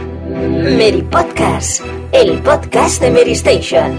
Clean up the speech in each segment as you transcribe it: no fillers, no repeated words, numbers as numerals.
Mary Podcast, el podcast de Mary Station.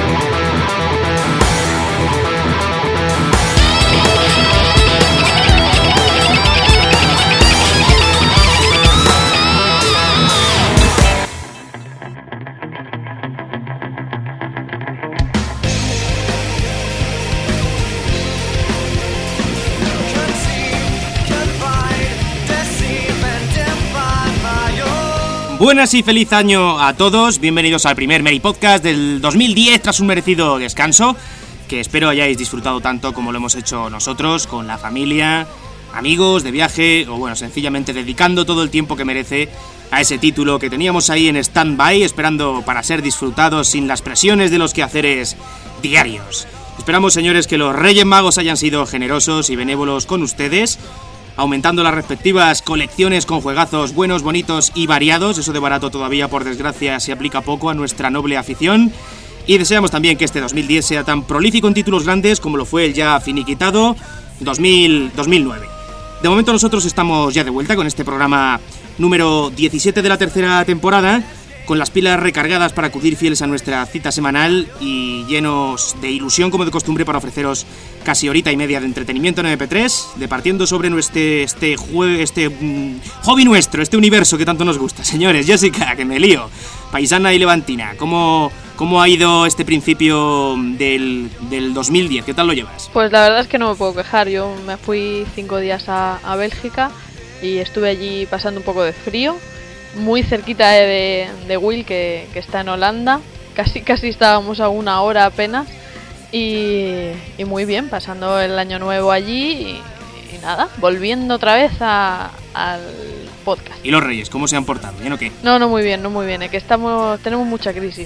Buenas y feliz año a todos, bienvenidos al primer Mary Podcast del 2010 tras un merecido descanso, que espero hayáis disfrutado tanto como lo hemos hecho nosotros, con la familia, amigos, de viaje, o bueno, sencillamente dedicando todo el tiempo que merece a ese título que teníamos ahí en stand-by, esperando para ser disfrutados sin las presiones de los quehaceres diarios. Esperamos, señores, que los Reyes Magos hayan sido generosos y benévolos con ustedes, aumentando las respectivas colecciones con juegazos buenos, bonitos y variados. Eso de barato todavía, por desgracia, se aplica poco a nuestra noble afición. Y deseamos también que este 2010 sea tan prolífico en títulos grandes como lo fue el ya finiquitado 2009. De momento nosotros estamos ya de vuelta con este programa número 17 de la tercera temporada, con las pilas recargadas para acudir fieles a nuestra cita semanal y llenos de ilusión como de costumbre para ofreceros casi horita y media de entretenimiento en MP3, departiendo sobre este hobby nuestro, este universo que tanto nos gusta. Señores, Jessica, que me lío, paisana y levantina, ¿cómo ha ido este principio del 2010? ¿Qué tal lo llevas? Pues la verdad es que no me puedo quejar. Yo me fui 5 días a Bélgica y estuve allí pasando un poco de frío, muy cerquita de Will, que está en Holanda. Casi estábamos a una hora apenas. Y muy bien, pasando el año nuevo allí y nada, volviendo otra vez al podcast. ¿Y los Reyes, cómo se han portado? ¿Bien o qué? No muy bien, es que tenemos mucha crisis.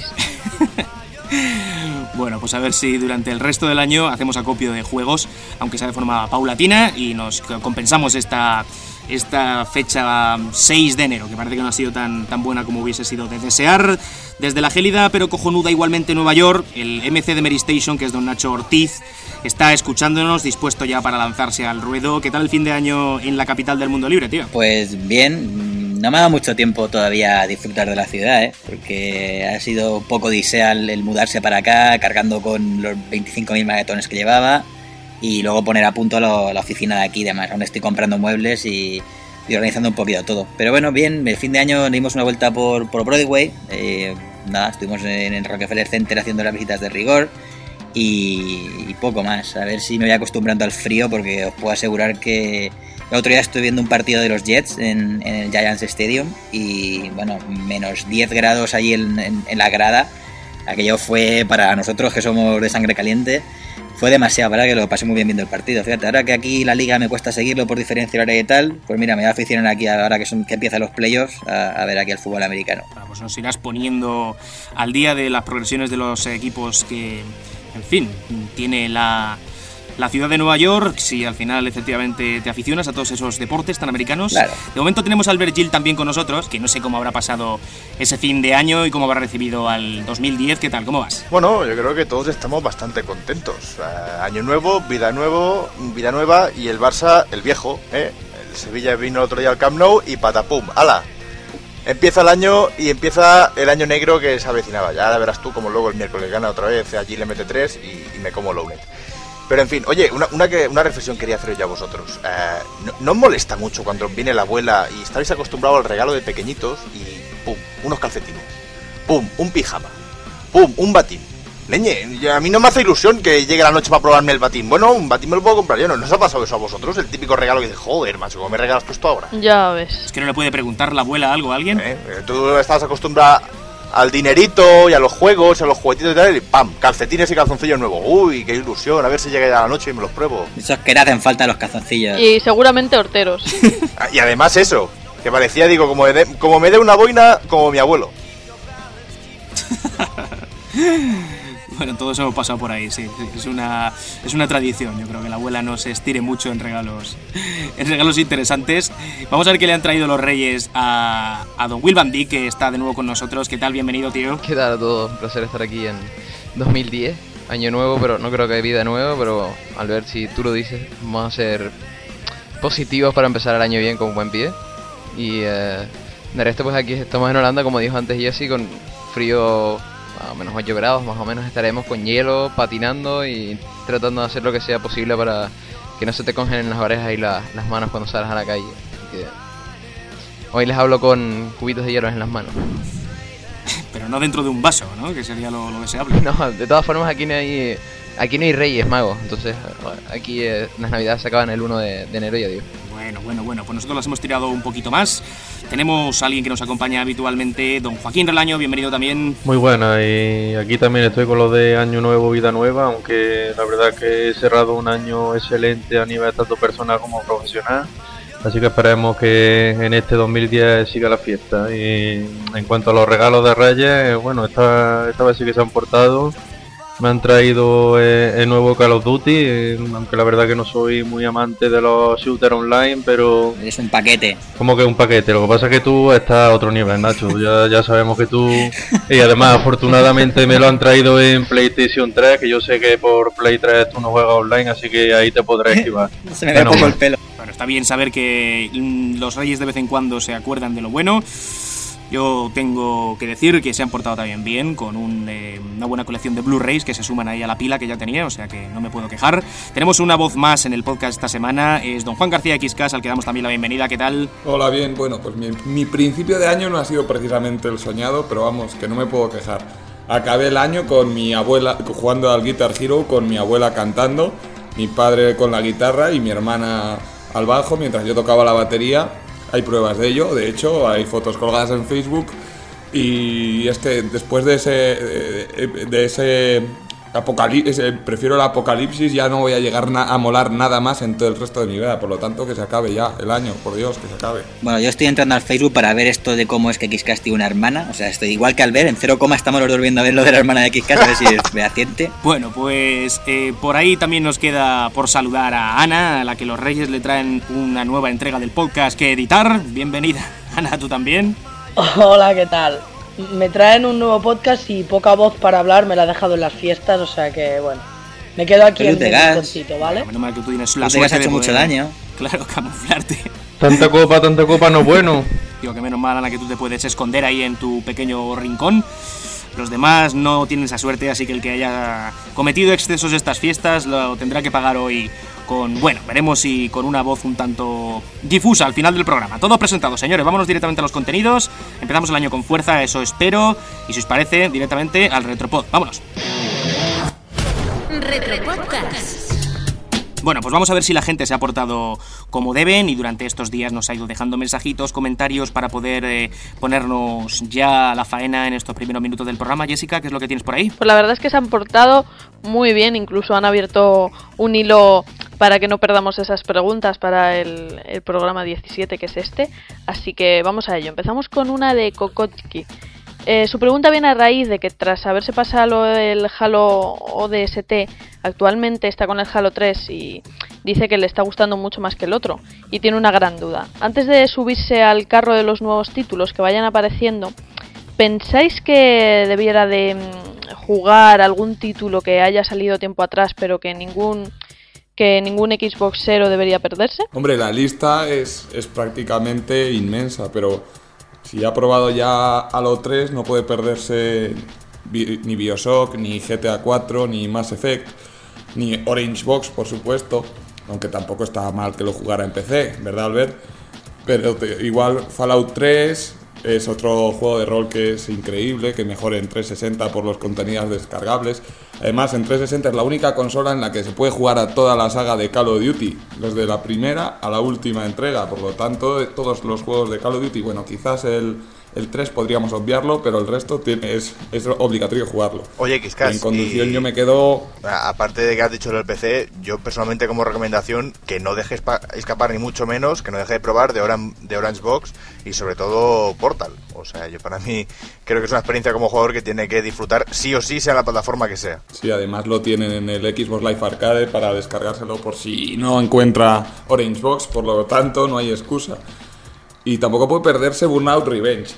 Bueno, pues a ver si durante el resto del año hacemos acopio de juegos, aunque sea de forma paulatina, y nos compensamos esta fecha 6 de enero, que parece que no ha sido tan buena como hubiese sido de desear. Desde la gélida pero cojonuda igualmente Nueva York, el MC de Mary Station, que es don Nacho Ortiz, está escuchándonos, dispuesto ya para lanzarse al ruedo. ¿Qué tal el fin de año en la capital del mundo libre, tío? Pues bien, no me ha dado mucho tiempo todavía a disfrutar de la ciudad, porque ha sido un poco odisea el mudarse para acá, cargando con los 25.000 maletones que llevaba, y luego poner a punto la oficina de aquí y demás. Aún estoy comprando muebles y organizando un poquito todo. Pero bueno, bien, el fin de año dimos una vuelta por Broadway. Estuvimos en el Rockefeller Center haciendo las visitas de rigor y poco más. A ver si me voy acostumbrando al frío, porque os puedo asegurar que el otro día estuve viendo un partido de los Jets en el Giants Stadium y bueno, menos 10 grados allí en la grada. Aquello fue, para nosotros que somos de sangre caliente, fue demasiado, para que lo pasé muy bien viendo el partido. Fíjate, ahora que aquí la liga me cuesta seguirlo por diferencia horaria y tal, pues mira, me voy a aficionar aquí ahora que empiezan los playoffs a ver aquí el fútbol americano. Pues nos irás poniendo al día de las progresiones de los equipos que, en fin, tiene la ciudad de Nueva York, si al final efectivamente te aficionas a todos esos deportes tan americanos. Claro. De momento tenemos a Albert Gil también con nosotros, que no sé cómo habrá pasado ese fin de año y cómo habrá recibido al 2010. ¿Qué tal? ¿Cómo vas? Bueno, yo creo que todos estamos bastante contentos. Año nuevo, vida nueva, y el Barça, el viejo, El Sevilla vino el otro día al Camp Nou y patapum, ¡hala! Empieza el año y empieza el año negro que se avecinaba. Ya verás tú como luego el miércoles gana otra vez, allí le mete 3 y me como Lownet. Pero en fin, oye, una reflexión quería haceros ya a vosotros. ¿No os molesta mucho cuando viene la abuela y estáis acostumbrados al regalo de pequeñitos y pum, unos calcetines, pum, un pijama, pum, un batín? Leñe, a mí no me hace ilusión que llegue la noche para probarme el batín. Bueno, un batín me lo puedo comprar yo, ¿no os ha pasado eso a vosotros? El típico regalo que dices, joder, macho, ¿cómo me regalas tú esto ahora? Ya ves. Es que no le puede preguntar la abuela algo a alguien. Tú estás acostumbrada al dinerito y a los juegos, a los juguetitos y tal, y ¡pam! Calcetines y calzoncillos nuevos. Uy, qué ilusión, a ver si llega ya la noche y me los pruebo. Eso es que le hacen falta los calzoncillos. Y seguramente horteros. Y además eso, que parecía, digo, como me dé una boina, como mi abuelo. Bueno, todos hemos pasado por ahí, sí. Es una tradición. Yo creo que la abuela no se estire mucho en regalos interesantes. Vamos a ver qué le han traído los Reyes a don Will Van Dijk, que está de nuevo con nosotros. ¿Qué tal? Bienvenido, tío. ¿Qué tal a todos? Un placer estar aquí en 2010. Año nuevo, pero no creo que hay vida nueva, pero al ver si tú lo dices, vamos a ser positivos para empezar el año bien con buen pie. Y De resto, pues aquí estamos en Holanda, como dijo antes Jesse, con frío a menos 8 grados, más o menos estaremos con hielo, patinando y tratando de hacer lo que sea posible para que no se te congelen las orejas y las manos cuando salgas a la calle. Así que hoy les hablo con cubitos de hielo en las manos. Pero no dentro de un vaso, ¿no? Que sería lo deseable. No, de todas formas aquí no hay Reyes Magos, entonces aquí las Navidades se acaban el 1 de enero y adiós. Bueno, pues nosotros las hemos tirado un poquito más. Tenemos a alguien que nos acompaña habitualmente, don Joaquín Relaño, bienvenido también. Muy buena, y aquí también estoy con lo de Año Nuevo, Vida Nueva, aunque la verdad que he cerrado un año excelente a nivel tanto personal como profesional, así que esperemos que en este 2010 siga la fiesta. Y en cuanto a los regalos de Reyes, bueno, esta vez sí que se han portado. Me han traído el nuevo Call of Duty, aunque la verdad que no soy muy amante de los shooters online, pero... Es un paquete. Como que un paquete, lo que pasa es que tú estás a otro nivel, Nacho, ya sabemos que tú... Y además, afortunadamente me lo han traído en PlayStation 3, que yo sé que por Play 3 tú no juegas online, así que ahí te podré esquivar. Se me ve poco el pelo. Bueno, está bien saber que los Reyes de vez en cuando se acuerdan de lo bueno. Yo tengo que decir que se han portado también bien con una buena colección de Blu-rays que se suman ahí a la pila que ya tenía, o sea que no me puedo quejar. Tenemos una voz más en el podcast esta semana, es don Juan García XCAS, al que damos también la bienvenida. ¿Qué tal? Hola, bien. Bueno, pues mi principio de año no ha sido precisamente el soñado, pero vamos, que no me puedo quejar. Acabé el año con mi abuela jugando al Guitar Hero, con mi abuela cantando, mi padre con la guitarra y mi hermana al bajo, mientras yo tocaba la batería. Hay pruebas de ello, de hecho, hay fotos colgadas en Facebook. Y es que después de ese apocalipsis, prefiero el apocalipsis, ya no voy a llegar a molar nada más en todo el resto de mi vida. Por lo tanto, que se acabe ya el año, por Dios, que se acabe. Bueno, yo estoy entrando al Facebook para ver esto de cómo es que XCAS tiene una hermana. O sea, estoy igual que Albert, en 0, estamos los dos viendo a ver lo de la hermana de XCAS, a ver si es fehaciente. Bueno, pues por ahí también nos queda por saludar a Ana, a la que los Reyes le traen una nueva entrega del podcast que editar. Bienvenida, Ana, ¿tú también? Hola, ¿qué tal? Me traen un nuevo podcast y poca voz para hablar me la he dejado en las fiestas, o sea que, bueno, me quedo aquí en el rinconcito, ¿vale? Menos mal que tú tienes la suerte suerte de hecho mucho daño. Claro, camuflarte. Tanta copa no es bueno. Digo que menos mal, Ana, que tú te puedes esconder ahí en tu pequeño rincón. Los demás no tienen esa suerte, así que el que haya cometido excesos estas fiestas lo tendrá que pagar hoy con, bueno, veremos si con una voz un tanto difusa al final del programa. Todo presentado, señores, vámonos directamente a los contenidos. Empezamos el año con fuerza, eso espero. Y si os parece, directamente al Retropod. Vámonos. Retropodcast. Bueno, pues vamos a ver si la gente se ha portado como deben y durante estos días nos ha ido dejando mensajitos, comentarios para poder ponernos ya a la faena en estos primeros minutos del programa. Jessica, ¿qué es lo que tienes por ahí? Pues la verdad es que se han portado muy bien, incluso han abierto un hilo para que no perdamos esas preguntas para el programa 17, que es este. Así que vamos a ello. Empezamos con una de Kokotki. Su pregunta viene a raíz de que tras haberse pasado el Halo ODST, actualmente está con el Halo 3 y dice que le está gustando mucho más que el otro y tiene una gran duda. Antes de subirse al carro de los nuevos títulos que vayan apareciendo, ¿pensáis que debiera de jugar algún título que haya salido tiempo atrás pero que ningún Xboxero debería perderse? Hombre, la lista es prácticamente inmensa, pero si ha probado ya Halo 3 no puede perderse ni Bioshock, ni GTA 4, ni Mass Effect, ni Orange Box, por supuesto, aunque tampoco está mal que lo jugara en PC, ¿verdad, Albert? Pero igual Fallout 3 es otro juego de rol que es increíble, que mejora en 360 por los contenidos descargables. Además, en 360 es la única consola en la que se puede jugar a toda la saga de Call of Duty, desde la primera a la última entrega. Por lo tanto, todos los juegos de Call of Duty, bueno, quizás el 3 podríamos obviarlo, pero el resto es obligatorio jugarlo. Oye, XCAS, en conducción yo me quedo... Aparte de que has dicho del PC, yo personalmente como recomendación que no dejes escapar ni mucho menos, que no dejes de probar de Orange Box y sobre todo Portal. O sea, yo para mí creo que es una experiencia como jugador que tiene que disfrutar sí o sí, sea la plataforma que sea. Sí, además lo tienen en el Xbox Live Arcade para descargárselo por si no encuentra Orange Box, por lo tanto no hay excusa. Y tampoco puede perderse Burnout Revenge.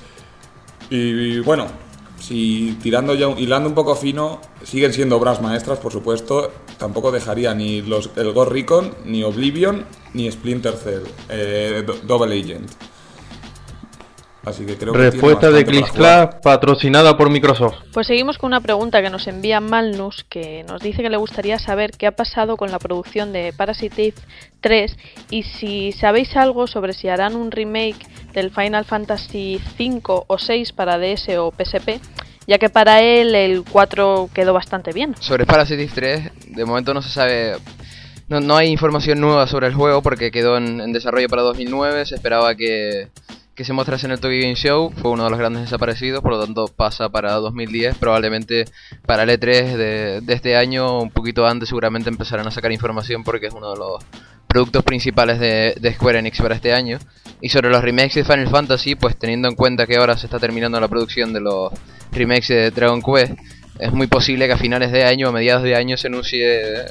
Y bueno, si hilando un poco fino, siguen siendo obras maestras, por supuesto. Tampoco dejaría ni el Ghost Recon, ni Oblivion, ni Splinter Cell, Double Agent. Así que creo que respuesta de Clickclap patrocinada por Microsoft. Pues seguimos con una pregunta que nos envía Malnus, que nos dice que le gustaría saber qué ha pasado con la producción de Parasite Eve 3 y si sabéis algo sobre si harán un remake del Final Fantasy 5 o 6 para DS o PSP, ya que para él el 4 quedó bastante bien. Sobre Parasite Eve 3, de momento no se sabe. No hay información nueva sobre el juego porque quedó en desarrollo para 2009. Se esperaba que se mostrase en el Tokyo Game Show. Fue uno de los grandes desaparecidos, por lo tanto pasa para 2010. Probablemente para el E3 de este año, un poquito antes, seguramente empezarán a sacar información porque es uno de los productos principales de Square Enix para este año. Y sobre los remakes de Final Fantasy, pues teniendo en cuenta que ahora se está terminando la producción de los remakes de Dragon Quest, es muy posible que a finales de año o mediados de año se anuncie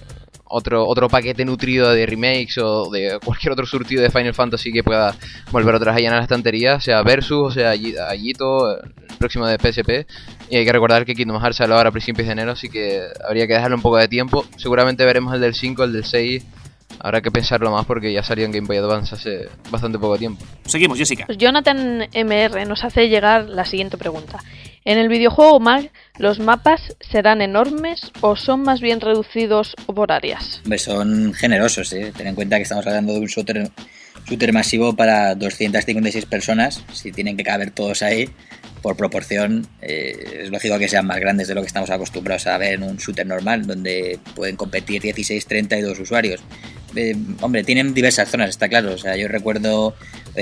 otro paquete nutrido de remakes o de cualquier otro surtido de Final Fantasy que pueda volver otra vez a llenar la estantería, sea Versus o sea Agito, el próximo de PSP. Y hay que recordar que Kingdom Hearts sale ahora a principios de enero, así que habría que dejarle un poco de tiempo. Seguramente veremos el del 5, el del 6. Habrá que pensarlo más porque ya salió en Game Boy Advance hace bastante poco tiempo. Seguimos, Jessica. Pues Jonathan MR nos hace llegar la siguiente pregunta. En el videojuego Mag, ¿los mapas serán enormes o son más bien reducidos o por áreas? Hombre, son generosos, ¿eh? Ten en cuenta que estamos hablando de un shooter masivo para 256 personas. Si tienen que caber todos ahí, por proporción, es lógico que sean más grandes de lo que estamos acostumbrados a ver en un shooter normal, donde pueden competir 16, 32 usuarios. Hombre, tienen diversas zonas, está claro. O sea, yo recuerdo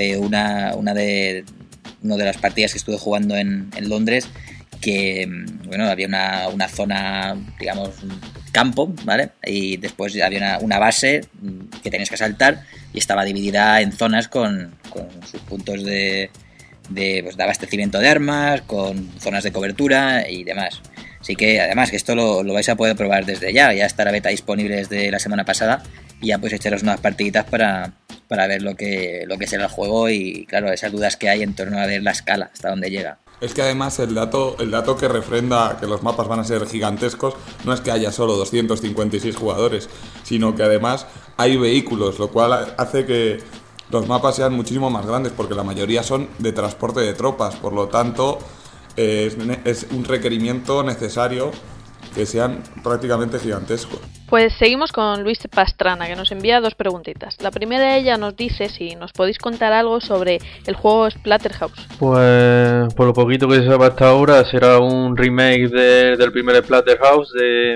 una de las partidas que estuve jugando en Londres, que bueno, había una zona, digamos, campo, ¿vale? Y después había una base que tenías que saltar y estaba dividida en zonas con sus puntos de abastecimiento de armas, con zonas de cobertura y demás. Así que además que esto lo vais a poder probar desde ya está la beta disponible desde la semana pasada y ya podéis echaros unas partiditas para ver lo que será el juego y claro, esas dudas que hay en torno a ver la escala, hasta dónde llega. Es que además el dato que refrenda que los mapas van a ser gigantescos no es que haya solo 256 jugadores, sino que además hay vehículos, lo cual hace que los mapas sean muchísimo más grandes porque la mayoría son de transporte de tropas, por lo tanto es un requerimiento necesario que sean prácticamente gigantescos. Pues seguimos con Luis Pastrana, que nos envía dos preguntitas. La primera de ella nos dice si nos podéis contar algo sobre el juego Splatterhouse. Pues por lo poquito que se sabe hasta ahora será un remake del primer Splatterhouse de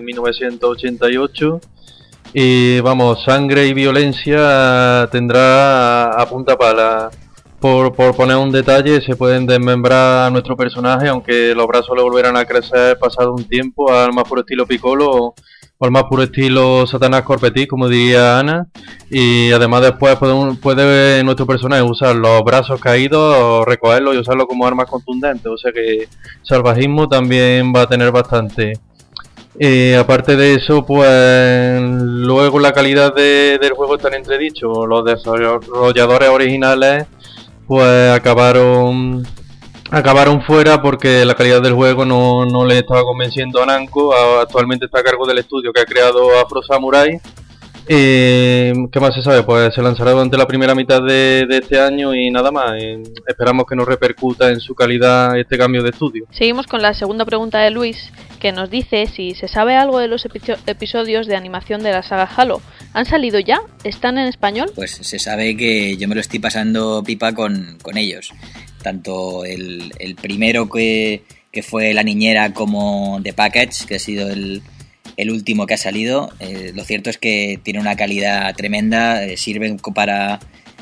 1988. Y vamos, sangre y violencia tendrá a punta pala. Por poner un detalle, se pueden desmembrar a nuestro personaje, aunque los brazos le volverán a crecer pasado un tiempo, al más puro estilo Piccolo o al más puro estilo Satanás Corpetti, como diría Ana. Y además después puede nuestro personaje usar los brazos caídos o recogerlos y usarlo como armas contundentes, o sea que salvajismo también va a tener bastante. Aparte de eso, pues luego la calidad del juego está en entredicho. Los desarrolladores originales pues acabaron fuera porque la calidad del juego no le estaba convenciendo a Namco. Actualmente está a cargo del estudio que ha creado Afro Samurai. ¿Qué más se sabe? Pues se lanzará durante la primera mitad de este año y nada más. Esperamos que no repercuta en su calidad este cambio de estudio. Seguimos con la segunda pregunta de Luis, que nos dice si se sabe algo de los episodios de animación de la saga Halo. ¿Han salido ya? ¿Están en español? Pues se sabe que yo me lo estoy pasando pipa con ellos. Tanto el primero que fue La Niñera como The Package, que ha sido el último que ha salido. Lo cierto es que tiene una calidad tremenda, sirven para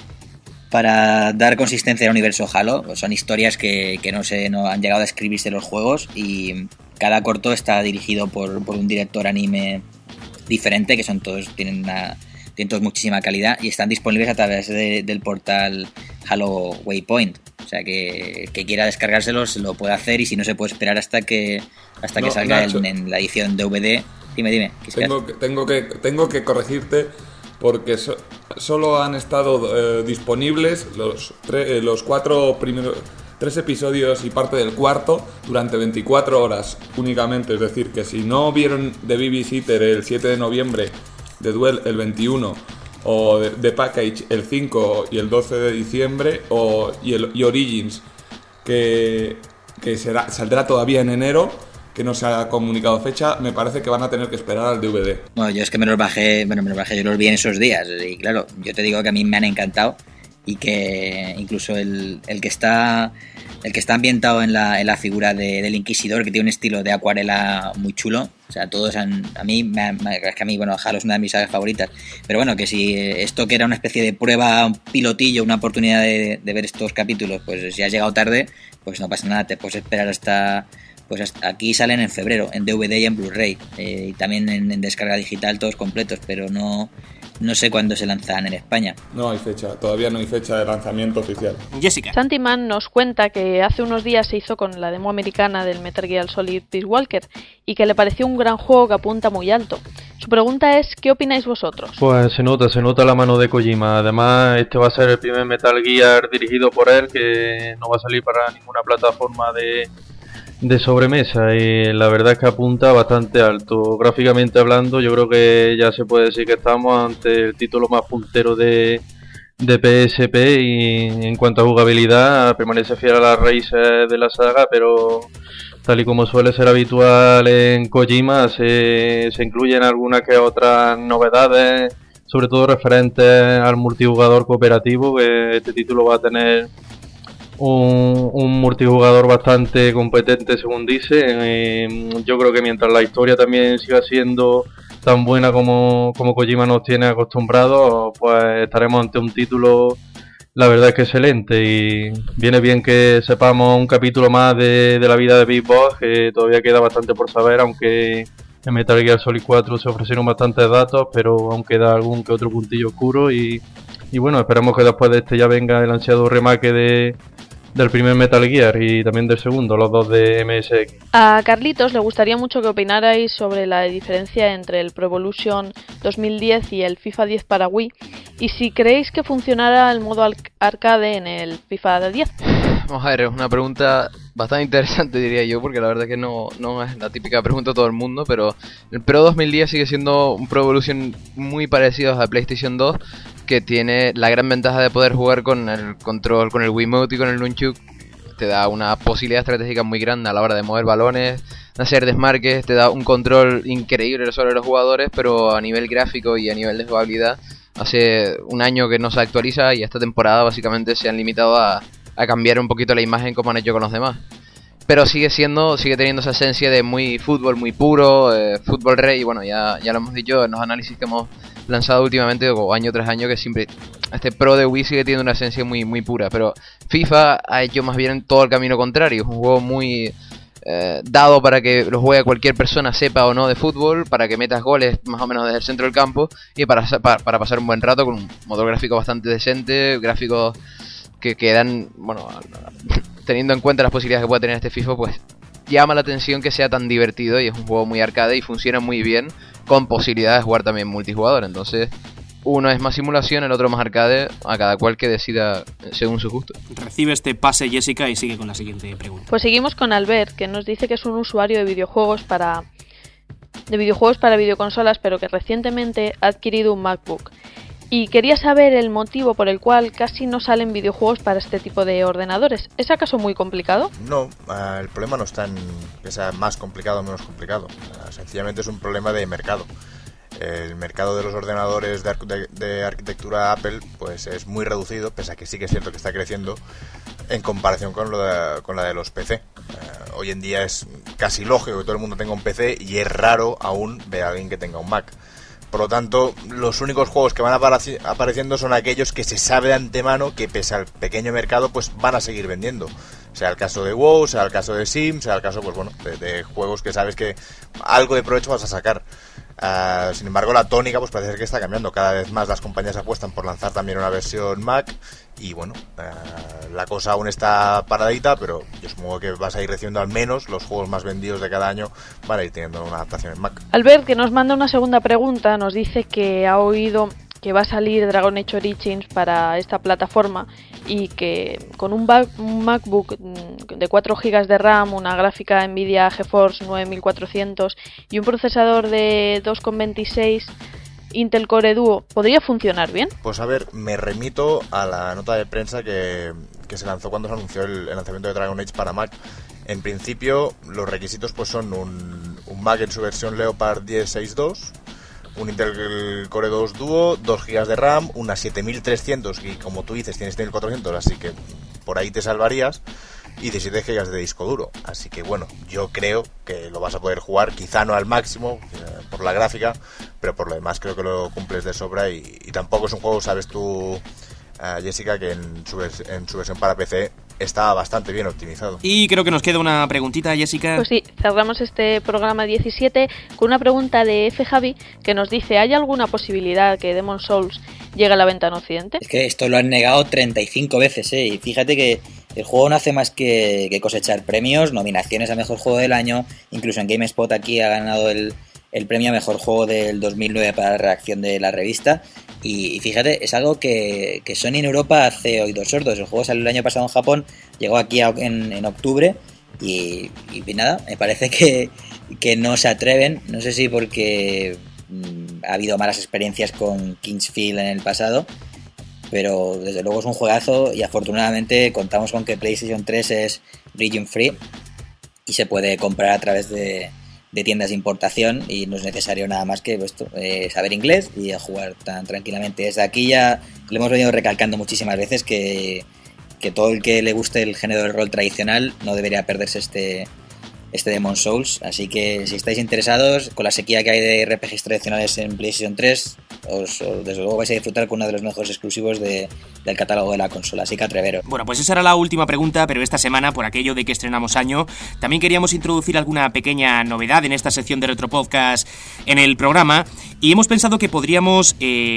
dar consistencia al universo Halo. Son historias que no han llegado a escribirse los juegos y cada corto está dirigido por un director anime diferente, que tienen todos muchísima calidad y están disponibles a través del portal Halo Waypoint. O sea que quiera descargárselos lo puede hacer y si no se puede esperar hasta que salga en la edición DVD. Dime. Tengo que corregirte porque solo han estado disponibles los 3 episodios y parte del cuarto durante 24 horas únicamente. Es decir, que si no vieron The Babysitter el 7 de noviembre, The Duel el 21 o The Package el 5 y el 12 de diciembre y Origins que saldrá todavía en enero, que no se ha comunicado fecha. Me parece que van a tener que esperar al DVD. Bueno, yo es que me los bajé, yo los vi en esos días y claro, yo te digo que a mí me han encantado y que incluso el que está ambientado en la figura del Inquisidor, que tiene un estilo de acuarela muy chulo. O sea, todos es que a mí, bueno, Halo es una de mis sagas favoritas. Pero bueno, que si esto que era una especie de prueba, un pilotillo, una oportunidad de ver estos capítulos, pues si has llegado tarde, pues no pasa nada, te puedes esperar hasta... Pues aquí salen en febrero, en DVD y en Blu-ray, y también en descarga digital, todos completos, pero no sé cuándo se lanzan en España. No hay fecha, todavía no hay fecha de lanzamiento oficial. Jessica. Santiman nos cuenta que hace unos días se hizo con la demo americana del Metal Gear Solid Peace Walker y que le pareció un gran juego que apunta muy alto. Su pregunta es, ¿qué opináis vosotros? Pues se nota la mano de Kojima. Además, este va a ser el primer Metal Gear dirigido por él, que no va a salir para ninguna plataforma de sobremesa, y la verdad es que apunta bastante alto. Gráficamente hablando, yo creo que ya se puede decir que estamos ante el título más puntero de PSP, y en cuanto a jugabilidad permanece fiel a las raíces de la saga, pero tal y como suele ser habitual en Kojima, se incluyen algunas que otras novedades, sobre todo referentes al multijugador cooperativo, que este título va a tener un multijugador bastante competente, según dice. Yo creo que mientras la historia también siga siendo tan buena como Kojima nos tiene acostumbrados, pues estaremos ante un título, la verdad es que excelente, y viene bien que sepamos un capítulo más de la vida de Big Boss, que todavía queda bastante por saber, aunque en Metal Gear Solid 4 se ofrecieron bastantes datos, pero aún queda algún que otro puntillo oscuro, y bueno, esperemos que después de este ya venga el ansiado remake del primer Metal Gear y también del segundo, los dos de MSX. A Carlitos le gustaría mucho que opinarais sobre la diferencia entre el Pro Evolution 2010 y el FIFA 10 para Wii, y si creéis que funcionará el modo arcade en el FIFA 10. Vamos a ver, es una pregunta bastante interesante, diría yo, porque la verdad es que no es la típica pregunta de todo el mundo, pero el Pro 2010 sigue siendo un Pro Evolution muy parecido a PlayStation 2, que tiene la gran ventaja de poder jugar con el control, con el Wiimote y con el Nunchuk. Te da una posibilidad estratégica muy grande a la hora de mover balones, de hacer desmarques, te da un control increíble sobre los jugadores, pero a nivel gráfico y a nivel de jugabilidad, hace un año que no se actualiza, y esta temporada básicamente se han limitado a cambiar un poquito la imagen como han hecho con los demás. Pero sigue teniendo esa esencia de muy fútbol, muy puro, fútbol rey, y bueno, ya lo hemos dicho en los análisis que hemos lanzado últimamente, o año tras año, que siempre este Pro de Wii sigue teniendo una esencia muy, muy pura. Pero FIFA ha hecho más bien todo el camino contrario, es un juego muy dado para que lo juegue cualquier persona, sepa o no de fútbol, para que metas goles más o menos desde el centro del campo, y para pasar un buen rato con un motor gráfico bastante decente, gráficos que dan, bueno, teniendo en cuenta las posibilidades que puede tener este FIFA, pues llama la atención que sea tan divertido, y es un juego muy arcade y funciona muy bien, con posibilidad de jugar también multijugador. Entonces, uno es más simulación, el otro más arcade, a cada cual que decida según su gusto. Recibe este pase, Jessica, y sigue con la siguiente pregunta. Pues seguimos con Albert, que nos dice que es un usuario de videojuegos para videoconsolas, pero que recientemente ha adquirido un MacBook. Y quería saber el motivo por el cual casi no salen videojuegos para este tipo de ordenadores. ¿Es acaso muy complicado? No, el problema no está en que sea más complicado o menos complicado. Sencillamente es un problema de mercado. El mercado de los ordenadores de arquitectura Apple pues es muy reducido, pese a que sí que es cierto que está creciendo en comparación con la de los PC. Hoy en día es casi lógico que todo el mundo tenga un PC, y es raro aún ver a alguien que tenga un Mac. Por lo tanto, los únicos juegos que van apareciendo son aquellos que se sabe de antemano que, pese al pequeño mercado, pues van a seguir vendiendo. Sea el caso de WoW, sea el caso de Sims, sea el caso, pues bueno, de juegos que sabes que algo de provecho vas a sacar. Sin embargo, la tónica pues parece ser que está cambiando. Cada vez más las compañías apuestan por lanzar también una versión Mac, y bueno, la cosa aún está paradita, pero yo supongo que vas a ir recibiendo al menos los juegos más vendidos de cada año, van a ir teniendo una adaptación en Mac. Albert, que nos manda una segunda pregunta, nos dice que ha oído que va a salir Dragon Age Origins para esta plataforma, y que con un MacBook de 4 GB de RAM, una gráfica Nvidia GeForce 9400 y un procesador de 2,26 Intel Core Duo podría funcionar bien. Pues a ver, me remito a la nota de prensa que se lanzó cuando se anunció el lanzamiento de Dragon Age para Mac. En principio, los requisitos pues son un Mac en su versión Leopard 10.6.2, un Intel Core 2 Duo, 2 GB de RAM, unas 7300, y como tú dices tienes 7400, así que por ahí te salvarías, y 17 GB de disco duro. Así que bueno, yo creo que lo vas a poder jugar, quizá no al máximo por la gráfica, pero por lo demás creo que lo cumples de sobra, y tampoco es un juego, sabes tú, Jessica, que en su versión para PC está bastante bien optimizado. Y creo que nos queda una preguntita, Jessica. Pues sí, cerramos este programa 17 con una pregunta de F. Javi, que nos dice: ¿hay alguna posibilidad que Demon's Souls llegue a la venta en Occidente? Es que esto lo han negado 35 veces, y fíjate que el juego no hace más que cosechar premios, nominaciones a Mejor Juego del Año, incluso en GameSpot aquí ha ganado el premio a Mejor Juego del 2009 para la redacción de la revista. Y fíjate, es algo que Sony en Europa hace oídos sordos. El juego salió el año pasado en Japón, llegó aquí en octubre y nada, me parece que no se atreven. No sé si porque ha habido malas experiencias con Kingsfield en el pasado, pero desde luego es un juegazo, y afortunadamente contamos con que PlayStation 3 es region free y se puede comprar a través de tiendas de importación, y no es necesario nada más que saber inglés y jugar tan tranquilamente. Desde aquí ya lo hemos venido recalcando muchísimas veces que todo el que le guste el género del rol tradicional no debería perderse este Demon's Souls. Así que si estáis interesados, con la sequía que hay de RPGs tradicionales en PlayStation 3, desde luego vais a disfrutar con uno de los mejores exclusivos del catálogo de la consola, así que atrevero. Bueno, pues esa era la última pregunta, pero esta semana, por aquello de que estrenamos año, también queríamos introducir alguna pequeña novedad en esta sección de Retropodcast en el programa, y hemos pensado que podríamos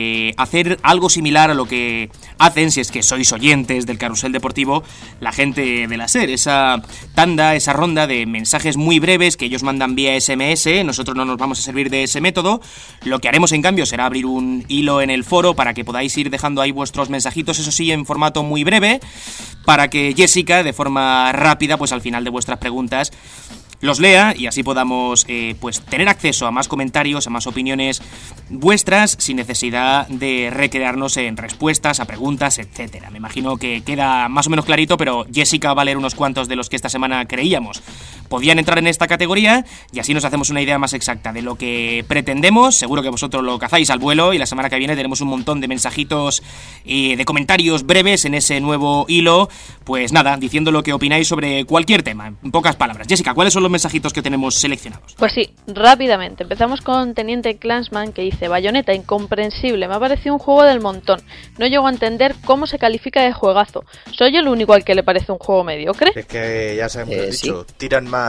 hacer algo similar a lo que hacen, si es que sois oyentes del Carrusel Deportivo, la gente de la SER, esa tanda, esa ronda de mensajes muy breves que ellos mandan vía SMS. Nosotros no nos vamos a servir de ese método. Lo que haremos en cambio será abrir un hilo en el foro para que podáis ir dejando ahí vuestros mensajitos, eso sí, en formato muy breve, para que Jessica, de forma rápida, pues al final de vuestras preguntas, los lea y así podamos pues tener acceso a más comentarios, a más opiniones vuestras, sin necesidad de recrearnos en respuestas a preguntas, etcétera. Me imagino que queda más o menos clarito, pero Jessica va a leer unos cuantos de los que esta semana creíamos podían entrar en esta categoría, y así nos hacemos una idea más exacta de lo que pretendemos. Seguro que vosotros lo cazáis al vuelo, y la semana que viene tenemos un montón de mensajitos y de comentarios breves en ese nuevo hilo. Pues nada, diciendo lo que opináis sobre cualquier tema, en pocas palabras. Jessica, ¿cuáles son los mensajitos que tenemos seleccionados? Pues sí, rápidamente. Empezamos con Teniente Clansman, que dice: Bayonetta, incomprensible, me ha parecido un juego del montón. No llego a entender cómo se califica de juegazo. ¿Soy yo el único al que le parece un juego mediocre? Es que ya sabemos, dicho, sí. tiran más.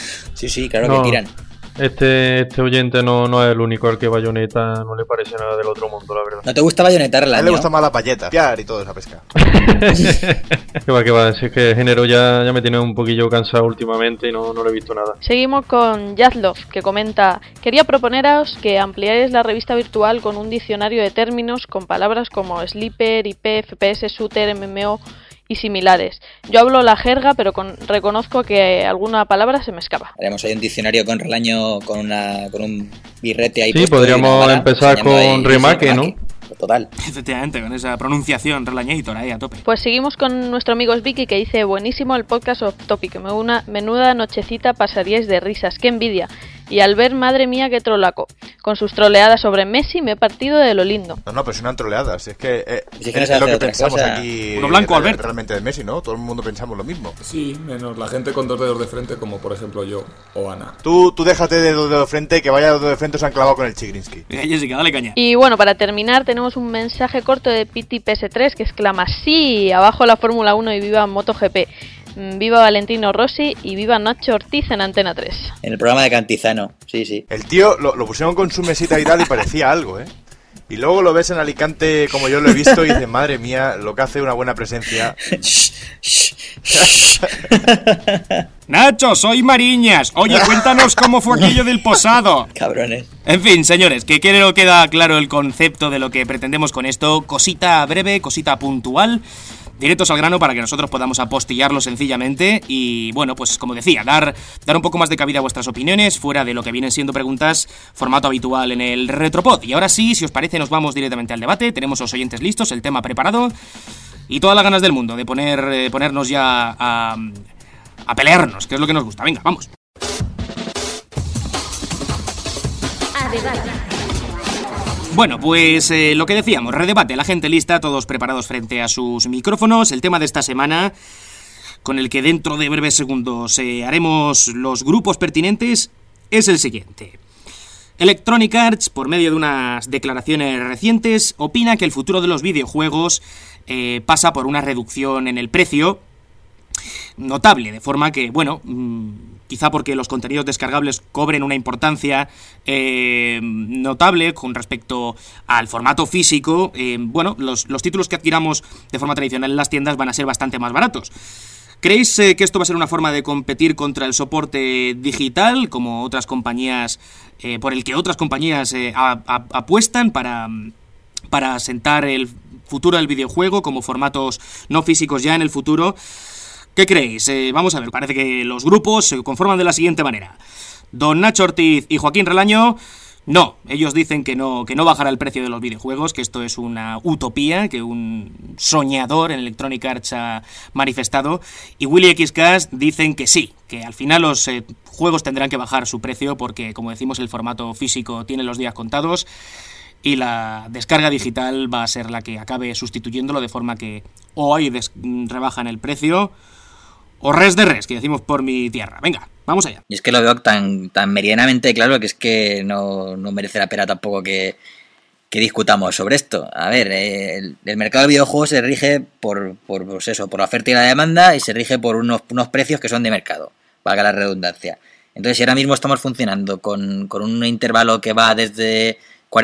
Sí, claro que tiran. Este oyente no es el único al que Bayonetta no le parece nada del otro mundo, la verdad. ¿No te gusta Bayonetta, Relaño? A él le gusta más la payeta, piar y toda esa pesca. ¿Qué va? Es que el género ya me tiene un poquillo cansado últimamente y no le he visto nada. Seguimos con Jazlov, que comenta: quería proponeros que ampliáis la revista virtual con un diccionario de términos con palabras como sleeper, IP, FPS, shooter, MMO y similares. Yo hablo la jerga, pero reconozco que alguna palabra se me escapa. Haremos ahí un diccionario con Relaño, con un birrete ahí. Sí, podríamos empezar con Remake, ¿no? Total. Efectivamente, con esa pronunciación Relañator ahí a tope. Pues seguimos con nuestro amigo Vicky, que dice: buenísimo el podcast Off Topic, menuda nochecita pasaríais de risas, qué envidia. Y al ver, madre mía, qué trolaco. Con sus troleadas sobre Messi me he partido de lo lindo. No, pero son troleadas. Es que no es lo que pensamos cosa. aquí. Uno blanco, Albert. Realmente de Messi, ¿no? Todo el mundo pensamos lo mismo. Sí, menos la gente con dos dedos de frente, como por ejemplo yo o Ana. Tú déjate de dos dedos de frente, que vaya dos dedos de frente se han clavado con el Chigrinsky. Jessica, dale caña. Y bueno, para terminar tenemos un mensaje corto de Piti PS3 que exclama: sí, abajo la Fórmula 1 y viva MotoGP. Viva Valentino Rossi y viva Nacho Ortiz en Antena 3. En el programa de Cantizano, sí. El tío lo pusieron con su mesita y tal y parecía algo, ¿eh? Y luego lo ves en Alicante como yo lo he visto y dices: madre mía, lo que hace una buena presencia. Nacho, soy Mariñas. Oye, cuéntanos cómo fue aquello del posado. Cabrones. En fin, señores, que queda claro el concepto de lo que pretendemos con esto. Cosita breve, cosita puntual, directos al grano para que nosotros podamos apostillarlo sencillamente y, bueno, pues como decía, dar un poco más de cabida a vuestras opiniones fuera de lo que vienen siendo preguntas formato habitual en el Retropod. Y ahora sí, si os parece, nos vamos directamente al debate. Tenemos a los oyentes listos, el tema preparado y todas las ganas del mundo de ponernos ya a pelearnos, que es lo que nos gusta. Venga, vamos. A debate. Bueno, pues lo que decíamos, redebate, la gente lista, todos preparados frente a sus micrófonos. El tema de esta semana, con el que dentro de breves segundos haremos los grupos pertinentes, es el siguiente. Electronic Arts, por medio de unas declaraciones recientes, opina que el futuro de los videojuegos pasa por una reducción en el precio notable, de forma que, bueno, quizá porque los contenidos descargables cobren una importancia notable con respecto al formato físico, bueno, los títulos que adquiramos de forma tradicional en las tiendas van a ser bastante más baratos. ¿Creéis que esto va a ser una forma de competir contra el soporte digital, como otras compañías, por el que otras compañías apuestan para sentar el futuro del videojuego como formatos no físicos ya en el futuro? ¿Qué creéis? Vamos a ver, parece que los grupos se conforman de la siguiente manera. Don Nacho Ortiz y Joaquín Relaño, no, ellos dicen que no bajará el precio de los videojuegos, que esto es una utopía, que un soñador en Electronic Arts ha manifestado. Y Willy XCast dicen que sí, que al final los juegos tendrán que bajar su precio porque, como decimos, el formato físico tiene los días contados y la descarga digital va a ser la que acabe sustituyéndolo, de forma que o hay rebajan el precio o res de res, que decimos por mi tierra. Venga, vamos allá. Y es que lo veo tan meridianamente claro que es que no merece la pena tampoco que discutamos sobre esto. A ver, el mercado del videojuego se rige por la oferta y la demanda, y se rige por unos precios que son de mercado, valga la redundancia. Entonces, si ahora mismo estamos funcionando con un intervalo que va desde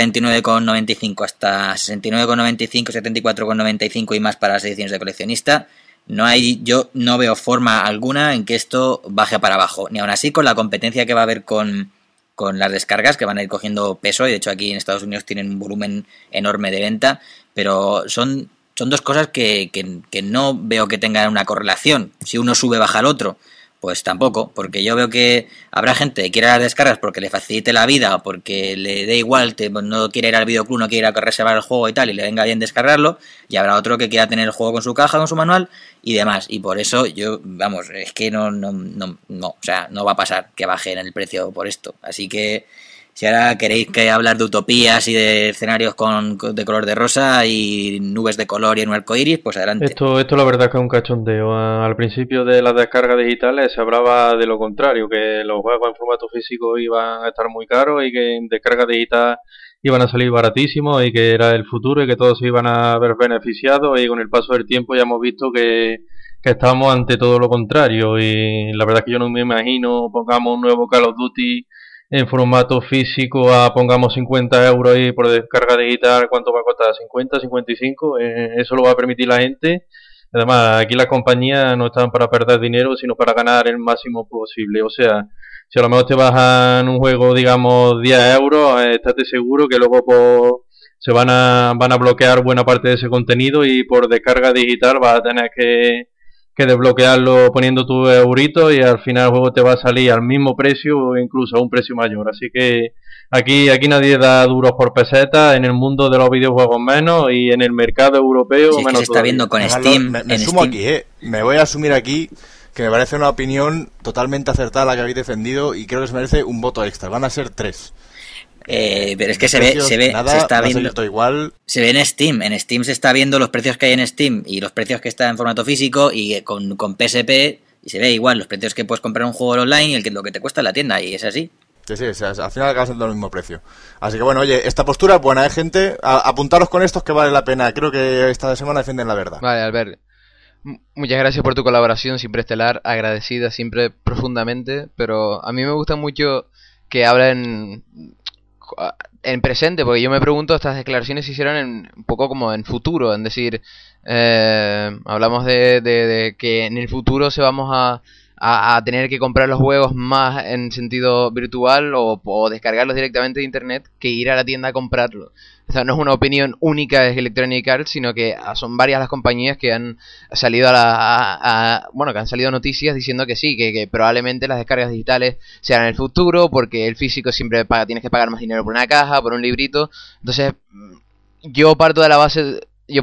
49,95 hasta 69,95, 74,95 y más para las ediciones de coleccionista, yo no veo forma alguna en que esto baje para abajo. Ni aun así con la competencia que va a haber con las descargas, que van a ir cogiendo peso, y de hecho aquí en Estados Unidos tienen un volumen enorme de venta, pero son dos cosas que no veo que tengan una correlación. Si uno sube, baja el otro. Pues tampoco, porque yo veo que habrá gente que quiera las descargas porque le facilite la vida o porque le dé igual, no quiere ir al videoclub, no quiere ir a reservar el juego y tal, y le venga bien descargarlo, y habrá otro que quiera tener el juego con su caja, con su manual y demás. Y por eso es que no, o sea, no va a pasar que baje en el precio por esto. Así que si ahora queréis hablar de utopías y de escenarios de color de rosa y nubes de color y en un arcoiris, pues adelante. Esto la verdad que es un cachondeo. Al principio de las descargas digitales se hablaba de lo contrario, que los juegos en formato físico iban a estar muy caros y que en descarga digital iban a salir baratísimos y que era el futuro y que todos se iban a ver beneficiados, y con el paso del tiempo ya hemos visto que estamos ante todo lo contrario. Y la verdad es que yo no me imagino pongamos un nuevo Call of Duty en formato físico pongamos 50 euros y por descarga digital, ¿cuánto va a costar? ¿50, 55? Eso lo va a permitir la gente. Además, aquí las compañías no están para perder dinero, sino para ganar el máximo posible. O sea, si a lo mejor te bajan un juego, digamos, 10 euros, estate seguro que luego se van a bloquear buena parte de ese contenido, y por descarga digital vas a tener que desbloquearlo poniendo tu eurito, y al final el juego te va a salir al mismo precio o incluso a un precio mayor. Así que aquí nadie da duros por pesetas, en el mundo de los videojuegos menos, y en el mercado europeo sí, menos. Se está viendo con Steam. Me sumo aquí, me voy a asumir aquí que me parece una opinión totalmente acertada la que habéis defendido, y creo que se merece un voto extra. Van a ser 3. Pero es que se ve, nada, se está viendo igual. Se ve en Steam se está viendo los precios que hay en Steam y los precios que están en formato físico, y con PSP, y se ve igual los precios que puedes comprar un juego online y lo que te cuesta en la tienda, y es así. Sí, o sea, al final acabas siendo el mismo precio. Así que bueno, oye, esta postura es buena, gente. Apuntaros con estos que vale la pena. Creo que esta semana defienden la verdad. Vale, Albert, muchas gracias por tu colaboración, siempre estelar, agradecida siempre profundamente, pero a mí me gusta mucho que hablen en presente, porque yo me pregunto, estas declaraciones se hicieron un poco como en futuro, es decir, hablamos de que en el futuro se vamos a a tener que comprar los juegos más en sentido virtual o descargarlos directamente de internet que ir a la tienda a comprarlos. O sea, no es una opinión única de Electronic Arts, sino que son varias las compañías que han salido que han salido noticias diciendo que sí, que probablemente las descargas digitales sean el futuro, porque el físico siempre tienes que pagar más dinero por una caja, por un librito. Entonces, yo parto de la base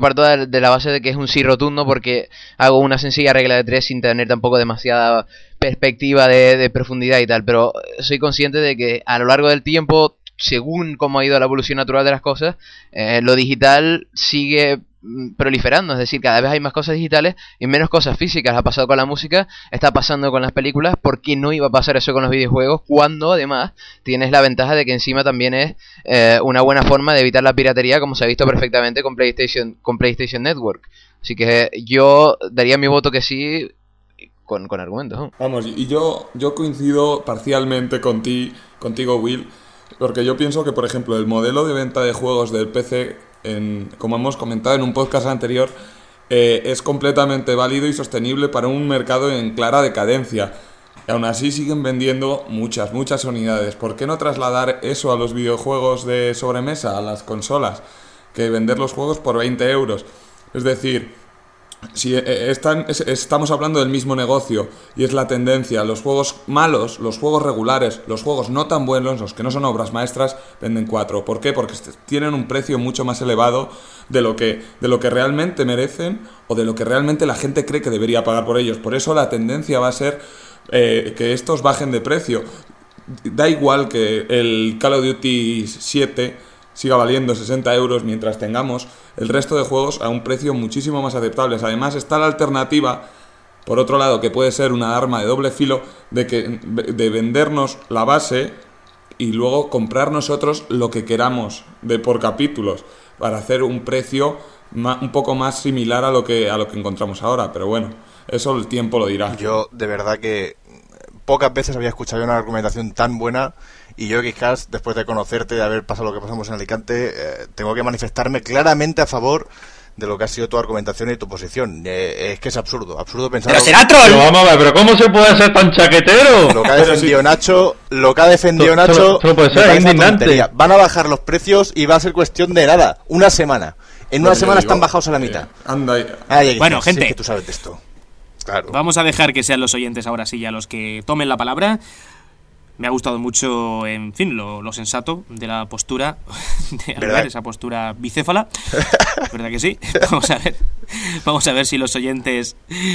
de que es un sí rotundo, porque hago una sencilla regla de 3 sin tener tampoco demasiada perspectiva de profundidad y tal, pero soy consciente de que a lo largo del tiempo, según cómo ha ido la evolución natural de las cosas, lo digital sigue proliferando, es decir, cada vez hay más cosas digitales y menos cosas físicas. Ha pasado con la música, está pasando con las películas. ¿Por qué no iba a pasar eso con los videojuegos, cuando además tienes la ventaja de que encima también es una buena forma de evitar la piratería, como se ha visto perfectamente con PlayStation Network? Así que yo daría mi voto que sí, con argumentos, ¿no? Vamos, y yo coincido parcialmente contigo, Will, porque yo pienso que, por ejemplo, el modelo de venta de juegos del PC, como hemos comentado en un podcast anterior, es completamente válido y sostenible para un mercado en clara decadencia. Y aún así siguen vendiendo muchas unidades. ¿Por qué no trasladar eso a los videojuegos de sobremesa, a las consolas? Que vender los juegos por 20 euros. Es decir, si estamos hablando del mismo negocio y es la tendencia, los juegos malos, los juegos regulares, los juegos no tan buenos, los que no son obras maestras, venden 4. ¿Por qué? Porque tienen un precio mucho más elevado de lo que realmente merecen o de lo que realmente la gente cree que debería pagar por ellos. Por eso la tendencia va a ser que estos bajen de precio. Da igual que el Call of Duty 7 siga valiendo 60 euros mientras tengamos el resto de juegos a un precio muchísimo más aceptable. Además está la alternativa, por otro lado, que puede ser una arma de doble filo, de vendernos la base y luego comprar nosotros lo que queramos por capítulos, para hacer un precio un poco más similar a lo que encontramos ahora. Pero bueno, eso el tiempo lo dirá. Yo de verdad que pocas veces había escuchado una argumentación tan buena. Y yo, Xcast, después de conocerte, de haber pasado lo que pasamos en Alicante, tengo que manifestarme claramente a favor de lo que ha sido tu argumentación y tu posición. Es que es absurdo pensar... ¡Pero será troll! Pero vamos a ver, ¿pero cómo se puede ser tan chaquetero? Lo que ha defendido Nacho, no puede ser, es indignante. Van a bajar los precios y va a ser cuestión de nada, una semana. En una semana están bajados a la mitad. Bueno, gente, que tú sabes de esto. Claro. Vamos a dejar que sean los oyentes ahora sí ya los que tomen la palabra. Me ha gustado mucho, en fin, lo sensato de la postura de Albert, esa postura bicéfala. ¿Verdad que sí? Vamos a ver si los oyentes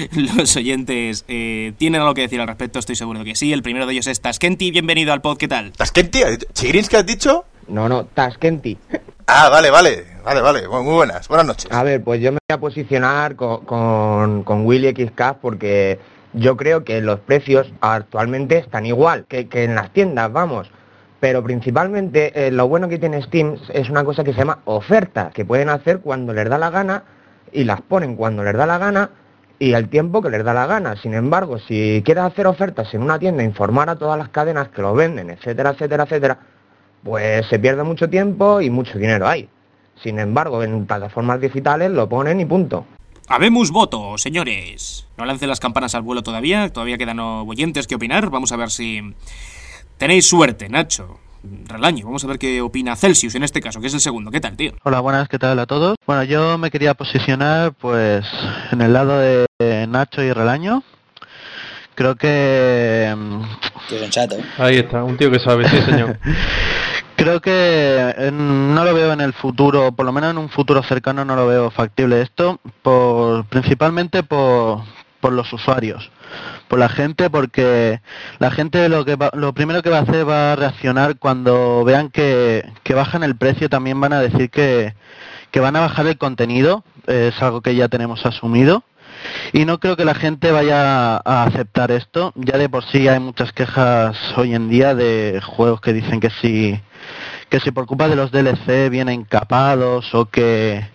tienen algo que decir al respecto. Estoy seguro de que sí. El primero de ellos es Taskenti. Bienvenido al pod. ¿Qué tal? ¿Taskenti? ¿Chigrinsky has dicho? No, Taskenti. Ah, vale. Muy buenas noches. A ver, pues yo me voy a posicionar con Willy Xcast, porque yo creo que los precios actualmente están igual que en las tiendas, vamos. Pero principalmente lo bueno que tiene Steam es una cosa que se llama ofertas, que pueden hacer cuando les da la gana y las ponen cuando les da la gana y al tiempo que les da la gana. Sin embargo, si quieres hacer ofertas en una tienda, informar a todas las cadenas que lo venden, etcétera, pues se pierde mucho tiempo y mucho dinero ahí. Sin embargo, en plataformas digitales lo ponen y punto. Habemos voto, señores. No lancen las campanas al vuelo todavía quedan oyentes que opinar. Vamos a ver si tenéis suerte, Nacho, Relaño. Vamos a ver qué opina Celsius en este caso, que es el segundo. ¿Qué tal, tío? Hola, buenas, ¿qué tal a todos? Bueno, yo me quería posicionar pues en el lado de Nacho y Relaño. Creo que... Qué sensato. Ahí está, un tío que sabe, sí, señor. Creo que no lo veo en el futuro, por lo menos en un futuro cercano no lo veo factible esto, principalmente por los usuarios, por la gente, porque la gente lo primero que va a hacer va a reaccionar cuando vean que bajan el precio. También van a decir que van a bajar el contenido, es algo que ya tenemos asumido. Y no creo que la gente vaya a aceptar esto. Ya de por sí hay muchas quejas hoy en día de juegos que dicen que si por culpa de los DLC vienen capados o que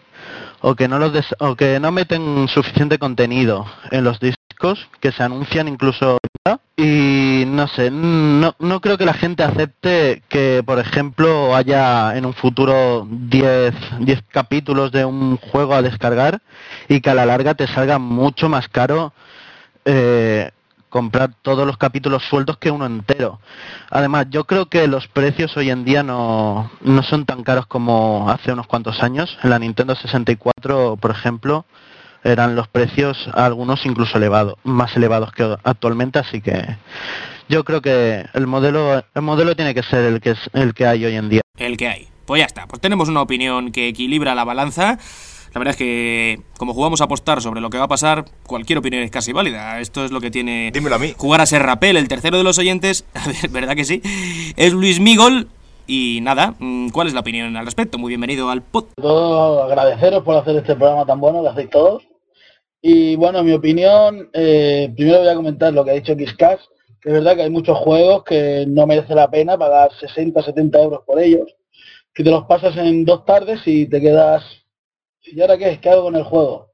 no meten suficiente contenido en los discos, que se anuncian incluso. Y no sé, no creo que la gente acepte que, por ejemplo, haya en un futuro 10 capítulos de un juego a descargar y que a la larga te salga mucho más caro comprar todos los capítulos sueltos que uno entero. Además, yo creo que los precios hoy en día no son tan caros como hace unos cuantos años. En la Nintendo 64, por ejemplo, eran los precios algunos incluso más elevados que actualmente, así que yo creo que el modelo tiene que ser el que hay hoy en día. El que hay. Pues ya está, pues tenemos una opinión que equilibra la balanza. La verdad es que, como jugamos a apostar sobre lo que va a pasar, cualquier opinión es casi válida. Esto es lo que tiene Dímelo a mí. Jugar a ser Rapel, el tercero de los oyentes. A ver, ¿verdad que sí? Es Luis Migol. Y nada, ¿cuál es la opinión al respecto? Muy bienvenido al pod. Todo agradeceros por hacer este programa tan bueno que hacéis todos. Y bueno, mi opinión, primero voy a comentar lo que ha dicho Xcast, que es verdad que hay muchos juegos que no merece la pena pagar 60, 70 euros por ellos, que te los pasas en 2 tardes y te quedas... ¿Y ahora qué? ¿Qué hago con el juego?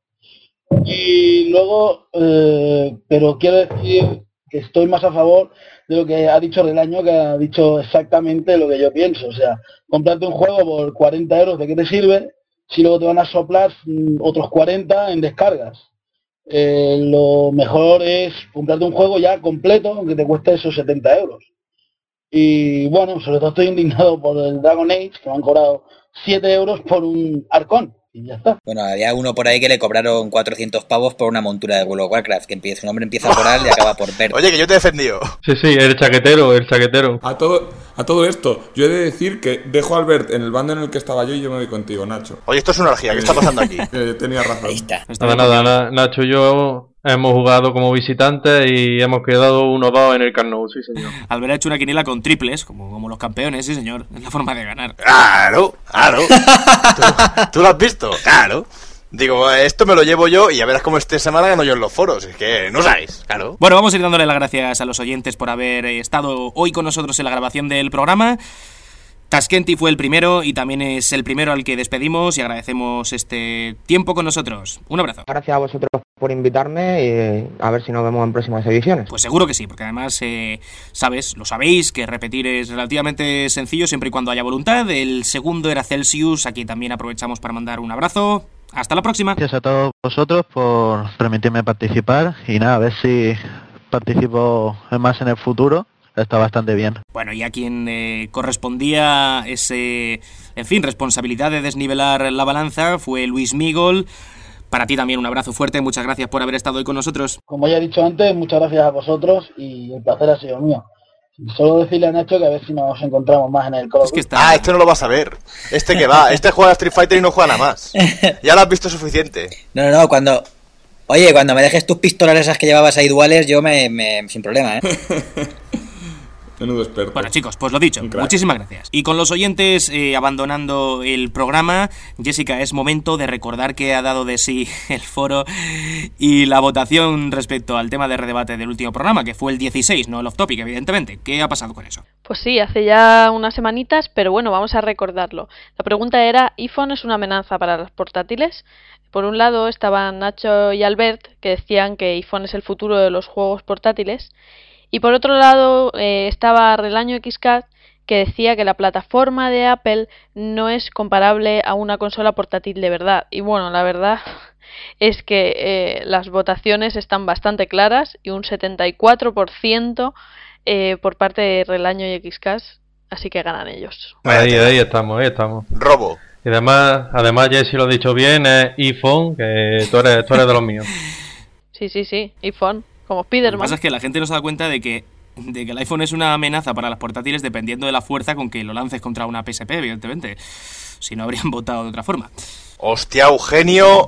Y luego, pero quiero decir que estoy más a favor de lo que ha dicho Relaño, que ha dicho exactamente lo que yo pienso. O sea, comprarte un juego por 40 euros, ¿de qué te sirve? Si luego te van a soplar otros 40 en descargas. Lo mejor es comprarte un juego ya completo, aunque te cueste esos 70 euros. Y bueno, sobre todo estoy indignado por el Dragon Age, que me han cobrado 7 euros por un Arcón. Y ya está. Bueno, había uno por ahí que le cobraron 400 pavos por una montura de World of Warcraft, que su nombre empieza por A y acaba por Bert. Oye, que yo te he defendido. Sí, el chaquetero. A todo esto, yo he de decir que dejo a Albert en el bando en el que estaba yo y yo me voy contigo, Nacho. Oye, esto es una orgía, ¿qué está pasando aquí? Tenía razón. Ahí está. Nada, Nacho y yo hemos jugado como visitantes y hemos quedado 1-2 en el Camp Nou, sí señor. Albert ha hecho una quiniela con triples, como los campeones, sí señor. Es la forma de ganar. Claro. ¿Tú lo has visto? Claro. Digo, esto me lo llevo yo y ya verás cómo esta semana gano yo en los foros. Es que no sabéis, claro. Bueno, vamos a ir dándole las gracias a los oyentes por haber estado hoy con nosotros en la grabación del programa. Taskenti fue el primero y también es el primero al que despedimos y agradecemos este tiempo con nosotros. Un abrazo. Gracias a vosotros por invitarme y a ver si nos vemos en próximas ediciones. Pues seguro que sí, porque además lo sabéis, que repetir es relativamente sencillo siempre y cuando haya voluntad. El segundo era Celsius, aquí también aprovechamos para mandar un abrazo. Hasta la próxima. Gracias a todos vosotros por permitirme participar y nada, a ver si participo más en el futuro. Está bastante bien. Bueno, y a quien correspondía ese, responsabilidad de desnivelar la balanza fue Luis Migol. Para ti también un abrazo fuerte, muchas gracias por haber estado hoy con nosotros. Como ya he dicho antes, muchas gracias a vosotros y el placer ha sido mío. Solo decirle a Nacho que a ver si nos encontramos más en el Call of Duty. Este no lo vas a ver. Este que va, este juega a Street Fighter y no juega nada más. Ya lo has visto suficiente. No, cuando me dejes tus pistolas esas que llevabas ahí duales, yo sin problema, Menudo experto. Bueno, chicos, pues lo dicho, muchísimas gracias. Y con los oyentes abandonando el programa, Jessica, es momento de recordar que ha dado de sí el foro y la votación respecto al tema de redebate del último programa, que fue el 16, no el off topic, evidentemente. ¿Qué ha pasado con eso? Pues sí, hace ya unas semanitas, pero bueno, vamos a recordarlo. La pregunta era, ¿iPhone es una amenaza para los portátiles? Por un lado estaban Nacho y Albert, que decían que iPhone es el futuro de los juegos portátiles. Y por otro lado estaba Relaño Xcat, que decía que la plataforma de Apple no es comparable a una consola portátil de verdad. Y bueno, la verdad es que las votaciones están bastante claras y un 74% por parte de Relaño y Xcat, así que ganan ellos. Ahí estamos. Robo. Y además Jessy lo ha dicho bien, es iPhone, que tú eres de los míos. Sí, iPhone. Como Spiderman. Lo que pasa es que la gente no se da cuenta de que el iPhone es una amenaza para los portátiles dependiendo de la fuerza con que lo lances contra una PSP, evidentemente. Si no, habrían votado de otra forma. Hostia, Eugenio.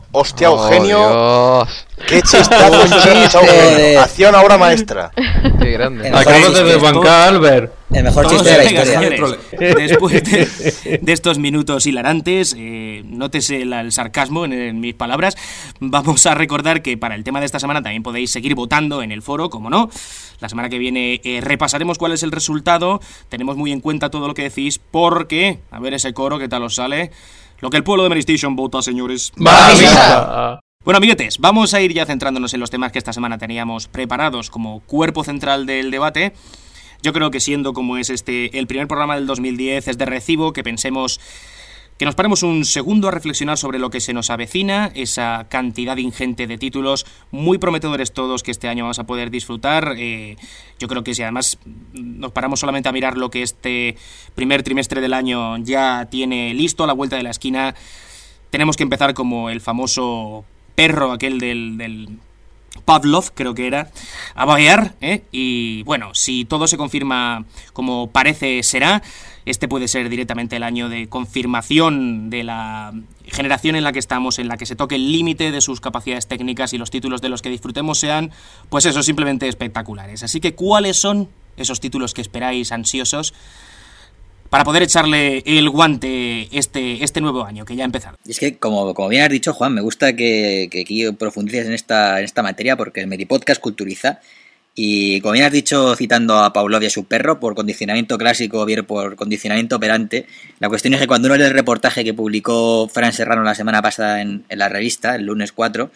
Dios. Qué chistazo Eugenio. Hacía una obra maestra. Qué grande. Acabas de desbancar a Albert. El mejor chiste de la historia. Después de estos minutos hilarantes, nótese el sarcasmo en mis palabras, vamos a recordar que para el tema de esta semana también podéis seguir votando en el foro, como no. La semana que viene repasaremos cuál es el resultado. Tenemos muy en cuenta todo lo que decís porque, a ver ese coro, ¿qué tal os sale? Lo que el pueblo de Mary Station vota, señores. ¡Vamos! Bueno, amiguetes, vamos a ir ya centrándonos en los temas que esta semana teníamos preparados como cuerpo central del debate. Yo creo que siendo como es el primer programa del 2010, es de recibo que pensemos que nos paremos un segundo a reflexionar sobre lo que se nos avecina, esa cantidad ingente de títulos, muy prometedores todos que este año vamos a poder disfrutar. Yo creo que si además nos paramos solamente a mirar lo que este primer trimestre del año ya tiene listo a la vuelta de la esquina, tenemos que empezar como el famoso perro aquel del Pavlov, creo que era, a vaguear, y bueno, si todo se confirma como parece será, este puede ser directamente el año de confirmación de la generación en la que estamos, en la que se toque el límite de sus capacidades técnicas y los títulos de los que disfrutemos sean, pues eso, simplemente espectaculares. Así que, ¿cuáles son esos títulos que esperáis ansiosos para poder echarle el guante este nuevo año que ya ha empezado? Y es que, como bien has dicho, Juan, me gusta que aquí profundices en esta materia, porque el Medipodcast culturiza. Y como bien has dicho, citando a Pavlov y a su perro, por condicionamiento clásico o bien por condicionamiento operante, la cuestión es que cuando uno lee el reportaje que publicó Fran Serrano la semana pasada en la revista, el lunes 4,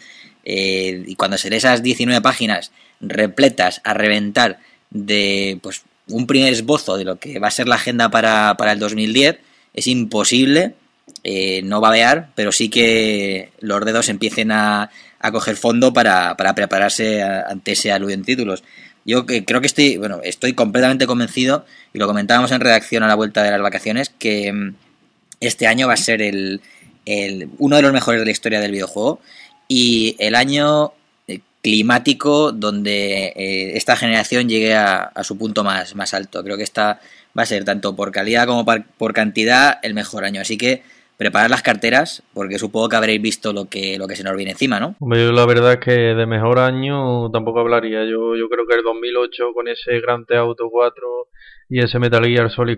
y cuando se lee esas 19 páginas repletas a reventar de pues un primer esbozo de lo que va a ser la agenda para el 2010, es imposible no babear, pero sí que los dedos empiecen a coger fondo para prepararse ante ese aluvión de títulos. Yo creo que estoy completamente convencido, y lo comentábamos en redacción a la vuelta de las vacaciones, que este año va a ser uno de los mejores de la historia del videojuego, y el año climático donde esta generación llegue a su punto más alto. Creo que esta va a ser, tanto por calidad como por cantidad, el mejor año. Así que preparad las carteras, porque supongo que habréis visto lo que se nos viene encima, ¿no? Hombre, yo la verdad es que de mejor año tampoco hablaría. Yo creo que el 2008, con ese Grand Theft Auto 4 y ese Metal Gear Solid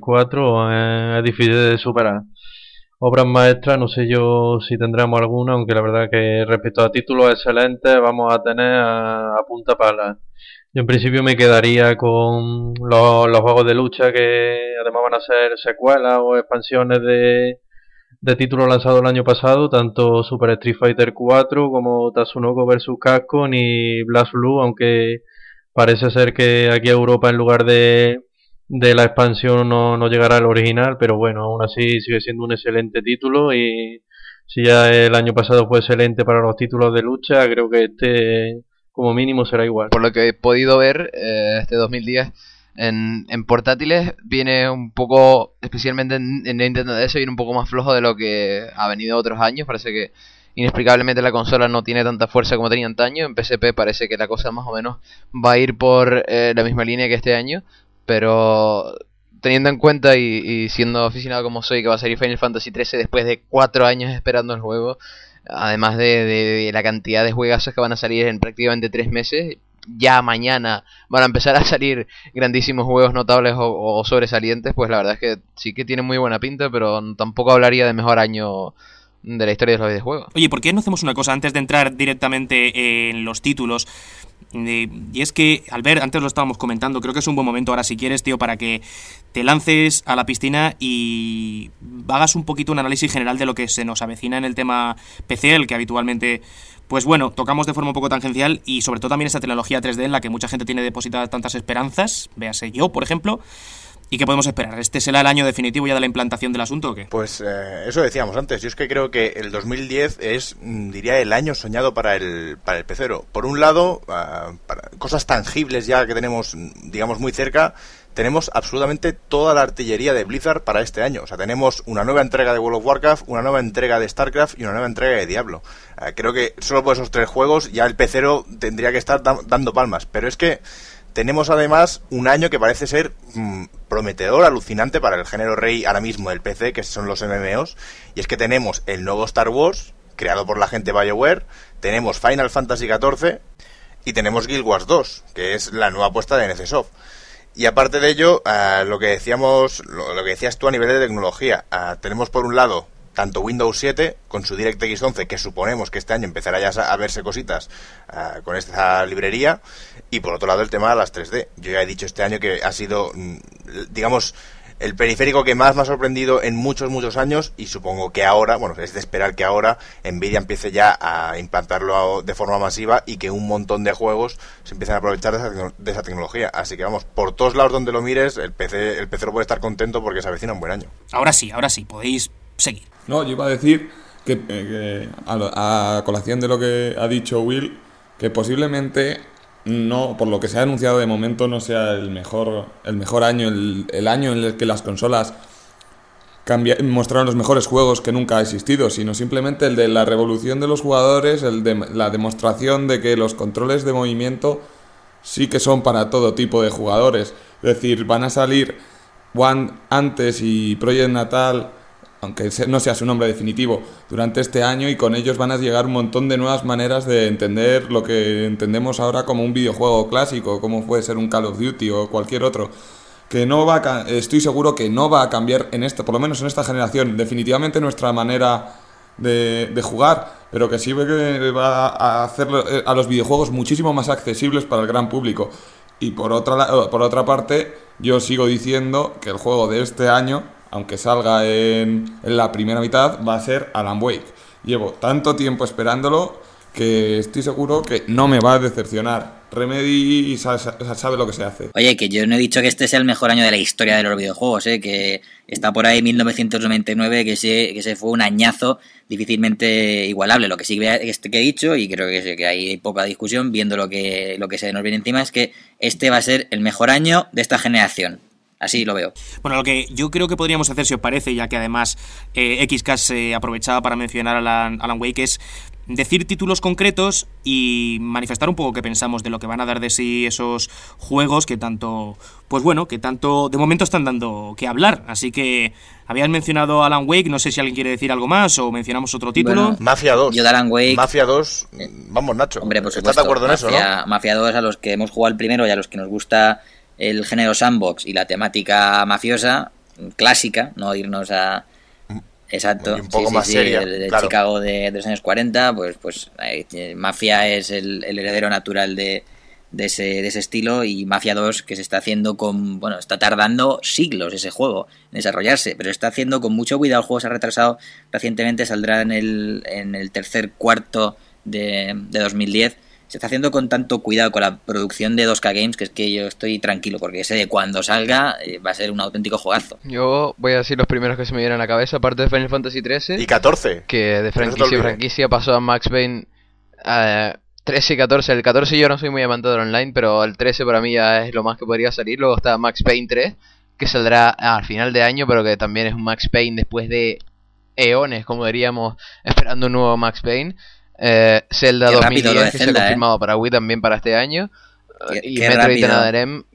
4, es difícil de superar. Obras maestras, no sé yo si tendremos alguna, aunque la verdad que respecto a títulos excelentes vamos a tener a punta pala. Yo en principio me quedaría con los juegos de lucha, que además van a ser secuelas o expansiones de títulos lanzados el año pasado, tanto Super Street Fighter 4 como Tatsunoko vs Capcom y Blast Blue, aunque parece ser que aquí a Europa en lugar de la expansión no llegará el original, pero bueno, aún así sigue siendo un excelente título, y si ya el año pasado fue excelente para los títulos de lucha, creo que este como mínimo será igual. Por lo que he podido ver, este 2010 en portátiles viene un poco, especialmente en Nintendo DS, viene un poco más flojo de lo que ha venido otros años. Parece que inexplicablemente la consola no tiene tanta fuerza como tenía antaño. En PSP parece que la cosa más o menos va a ir por la misma línea que este año, pero teniendo en cuenta y siendo aficionado como soy, que va a salir Final Fantasy XIII después de 4 años esperando el juego, además de la cantidad de juegazos que van a salir en prácticamente 3 meses, ya mañana van a empezar a salir grandísimos juegos notables o sobresalientes. Pues la verdad es que sí que tiene muy buena pinta, pero tampoco hablaría de mejor año de la historia de los videojuegos. Oye, ¿por qué no hacemos una cosa antes de entrar directamente en los títulos? Y es que, Albert, antes lo estábamos comentando, creo que es un buen momento ahora, si quieres, tío, para que te lances a la piscina y hagas un poquito un análisis general de lo que se nos avecina en el tema PC, el que habitualmente, pues bueno, tocamos de forma un poco tangencial, y sobre todo también esa tecnología 3D en la que mucha gente tiene depositadas tantas esperanzas, véase yo, por ejemplo. ¿Y qué podemos esperar? ¿Este será el año definitivo ya de la implantación del asunto o qué? Pues eso decíamos antes. Yo es que creo que el 2010 es, diría, el año soñado para el pecero. Por un lado, para cosas tangibles ya que tenemos, digamos, muy cerca, tenemos absolutamente toda la artillería de Blizzard para este año. O sea, tenemos una nueva entrega de World of Warcraft, una nueva entrega de StarCraft y una nueva entrega de Diablo. Creo que solo por esos 3 juegos ya el pecero tendría que estar dando palmas. Pero es que tenemos además un año que parece ser prometedor, alucinante para el género rey ahora mismo del PC, que son los MMOs. Y es que tenemos el nuevo Star Wars, creado por la gente de BioWare, tenemos Final Fantasy XIV y tenemos Guild Wars 2, que es la nueva apuesta de NCSoft. Y aparte de ello, lo que decíamos, lo que decías tú a nivel de tecnología, tenemos por un lado tanto Windows 7 con su DirectX 11, que suponemos que este año empezará ya a verse cositas con esta librería, y por otro lado el tema de las 3D. Yo ya he dicho este año que ha sido, digamos, el periférico que más me ha sorprendido en muchos años, y supongo que ahora, bueno, es de esperar que ahora Nvidia empiece ya a implantarlo de forma masiva y que un montón de juegos se empiecen a aprovechar de esa tecnología. Así que vamos, por todos lados donde lo mires, el PC puede estar contento porque se avecina un buen año. Ahora sí, podéis seguir. No, yo iba a decir que a colación de lo que ha dicho Will, que posiblemente no, por lo que se ha anunciado de momento, no sea el mejor año, el año en el que las consolas mostraron los mejores juegos que nunca ha existido, sino simplemente el de la revolución de los jugadores, el de la demostración de que los controles de movimiento sí que son para todo tipo de jugadores. Es decir, van a salir One antes y Project Natal, aunque no sea su nombre definitivo, durante este año, y con ellos van a llegar un montón de nuevas maneras de entender lo que entendemos ahora como un videojuego clásico, como puede ser un Call of Duty o cualquier otro, que no va estoy seguro que no va a cambiar por lo menos en esta generación, definitivamente nuestra manera de jugar, pero que sí que va a hacer a los videojuegos muchísimo más accesibles para el gran público. Y por otra parte, yo sigo diciendo que el juego de este año, aunque salga en la primera mitad, va a ser Alan Wake. Llevo tanto tiempo esperándolo que estoy seguro que no me va a decepcionar. Remedy sabe lo que se hace. Oye, que yo no he dicho que este sea el mejor año de la historia de los videojuegos, que está por ahí 1999, que ese fue un añazo difícilmente igualable. Lo que sí que he dicho, y creo que hay poca discusión, viendo lo que se nos viene encima, es que este va a ser el mejor año de esta generación. Así lo veo. Bueno, lo que yo creo que podríamos hacer, si os parece, ya que además XCast se aprovechaba para mencionar a Alan Wake, es decir títulos concretos y manifestar un poco qué pensamos de lo que van a dar de sí esos juegos que tanto de momento están dando que hablar. Así que habías mencionado Alan Wake, no sé si alguien quiere decir algo más o mencionamos otro título. Bueno, Mafia 2. Yo de Alan Wake. Mafia 2, vamos, Nacho. Hombre, por supuesto. ¿Estás de acuerdo en eso, no? Mafia 2, a los que hemos jugado el primero y a los que nos gusta el género sandbox y la temática mafiosa clásica, no irnos a... Exacto, un poco más seria, el claro. Chicago de los años 40, pues Mafia es el heredero natural de ese estilo, y Mafia 2, que se está haciendo está tardando siglos ese juego en desarrollarse, pero se está haciendo con mucho cuidado. El juego se ha retrasado recientemente, saldrá en el tercer cuarto de 2010. Se está haciendo con tanto cuidado con la producción de 2K Games, que es que yo estoy tranquilo, porque sé que cuando salga va a ser un auténtico juegazo. Yo voy a decir los primeros que se me vienen a la cabeza, aparte de Final Fantasy XIII. Y 14. Que de franquicia pasó a Max Payne 13 y 14. El 14 yo no soy muy amante del online, pero el 13 para mí ya es lo más que podría salir. Luego está Max Payne 3, que saldrá al final de año, pero que también es un Max Payne después de eones, como diríamos, esperando un nuevo Max Payne. Zelda 2010, que se ha confirmado para Wii también para este año. Y Metroid Other M.